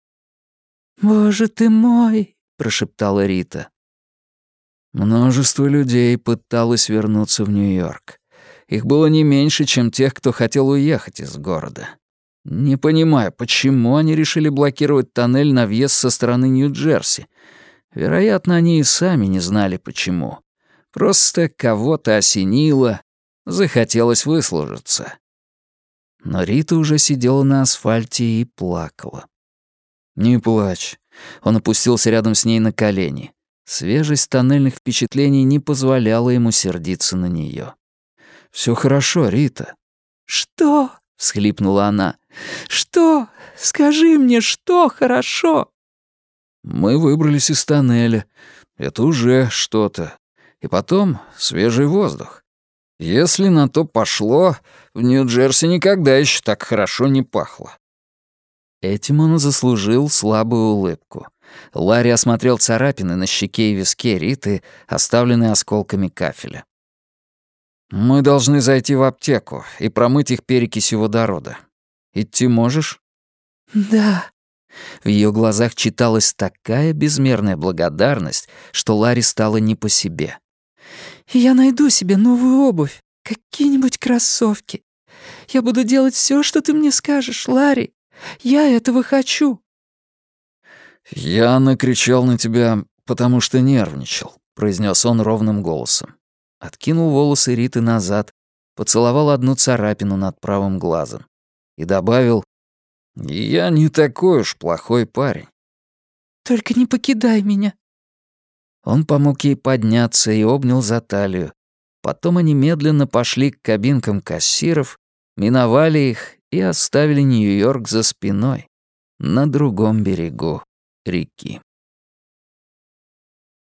«Боже ты мой!» — прошептала Рита. Множество людей пыталось вернуться в Нью-Йорк. Их было не меньше, чем тех, кто хотел уехать из города. Не понимаю, почему они решили блокировать тоннель на въезд со стороны Нью-Джерси. Вероятно, они и сами не знали, почему. Просто кого-то осенило, захотелось выслужиться. Но Рита уже сидела на асфальте и плакала. «Не плачь». Он опустился рядом с ней на колени. Свежесть тоннельных впечатлений не позволяла ему сердиться на нее. «Всё хорошо, Рита». «Что?» — всхлипнула она. «Что? Скажи мне, что хорошо?» «Мы выбрались из тоннеля. Это уже что-то. И потом свежий воздух. Если на то пошло, в Нью-Джерси никогда еще так хорошо не пахло». Этим он заслужил слабую улыбку. Ларри осмотрел царапины на щеке и виске Риты, оставленные осколками кафеля. «Мы должны зайти в аптеку и промыть их перекисью водорода. Идти можешь?» «Да». В ее глазах читалась такая безмерная благодарность, что Ларри стало не по себе. «Я найду себе новую обувь, какие-нибудь кроссовки. Я буду делать все, что ты мне скажешь, Ларри. Я этого хочу». «Я накричал на тебя, потому что нервничал», — произнес он ровным голосом. Откинул волосы Риты назад, поцеловал одну царапину над правым глазом и добавил: «Я не такой уж плохой парень». «Только не покидай меня». Он помог ей подняться и обнял за талию. Потом они медленно пошли к кабинкам кассиров, миновали их и оставили Нью-Йорк за спиной, на другом берегу реки.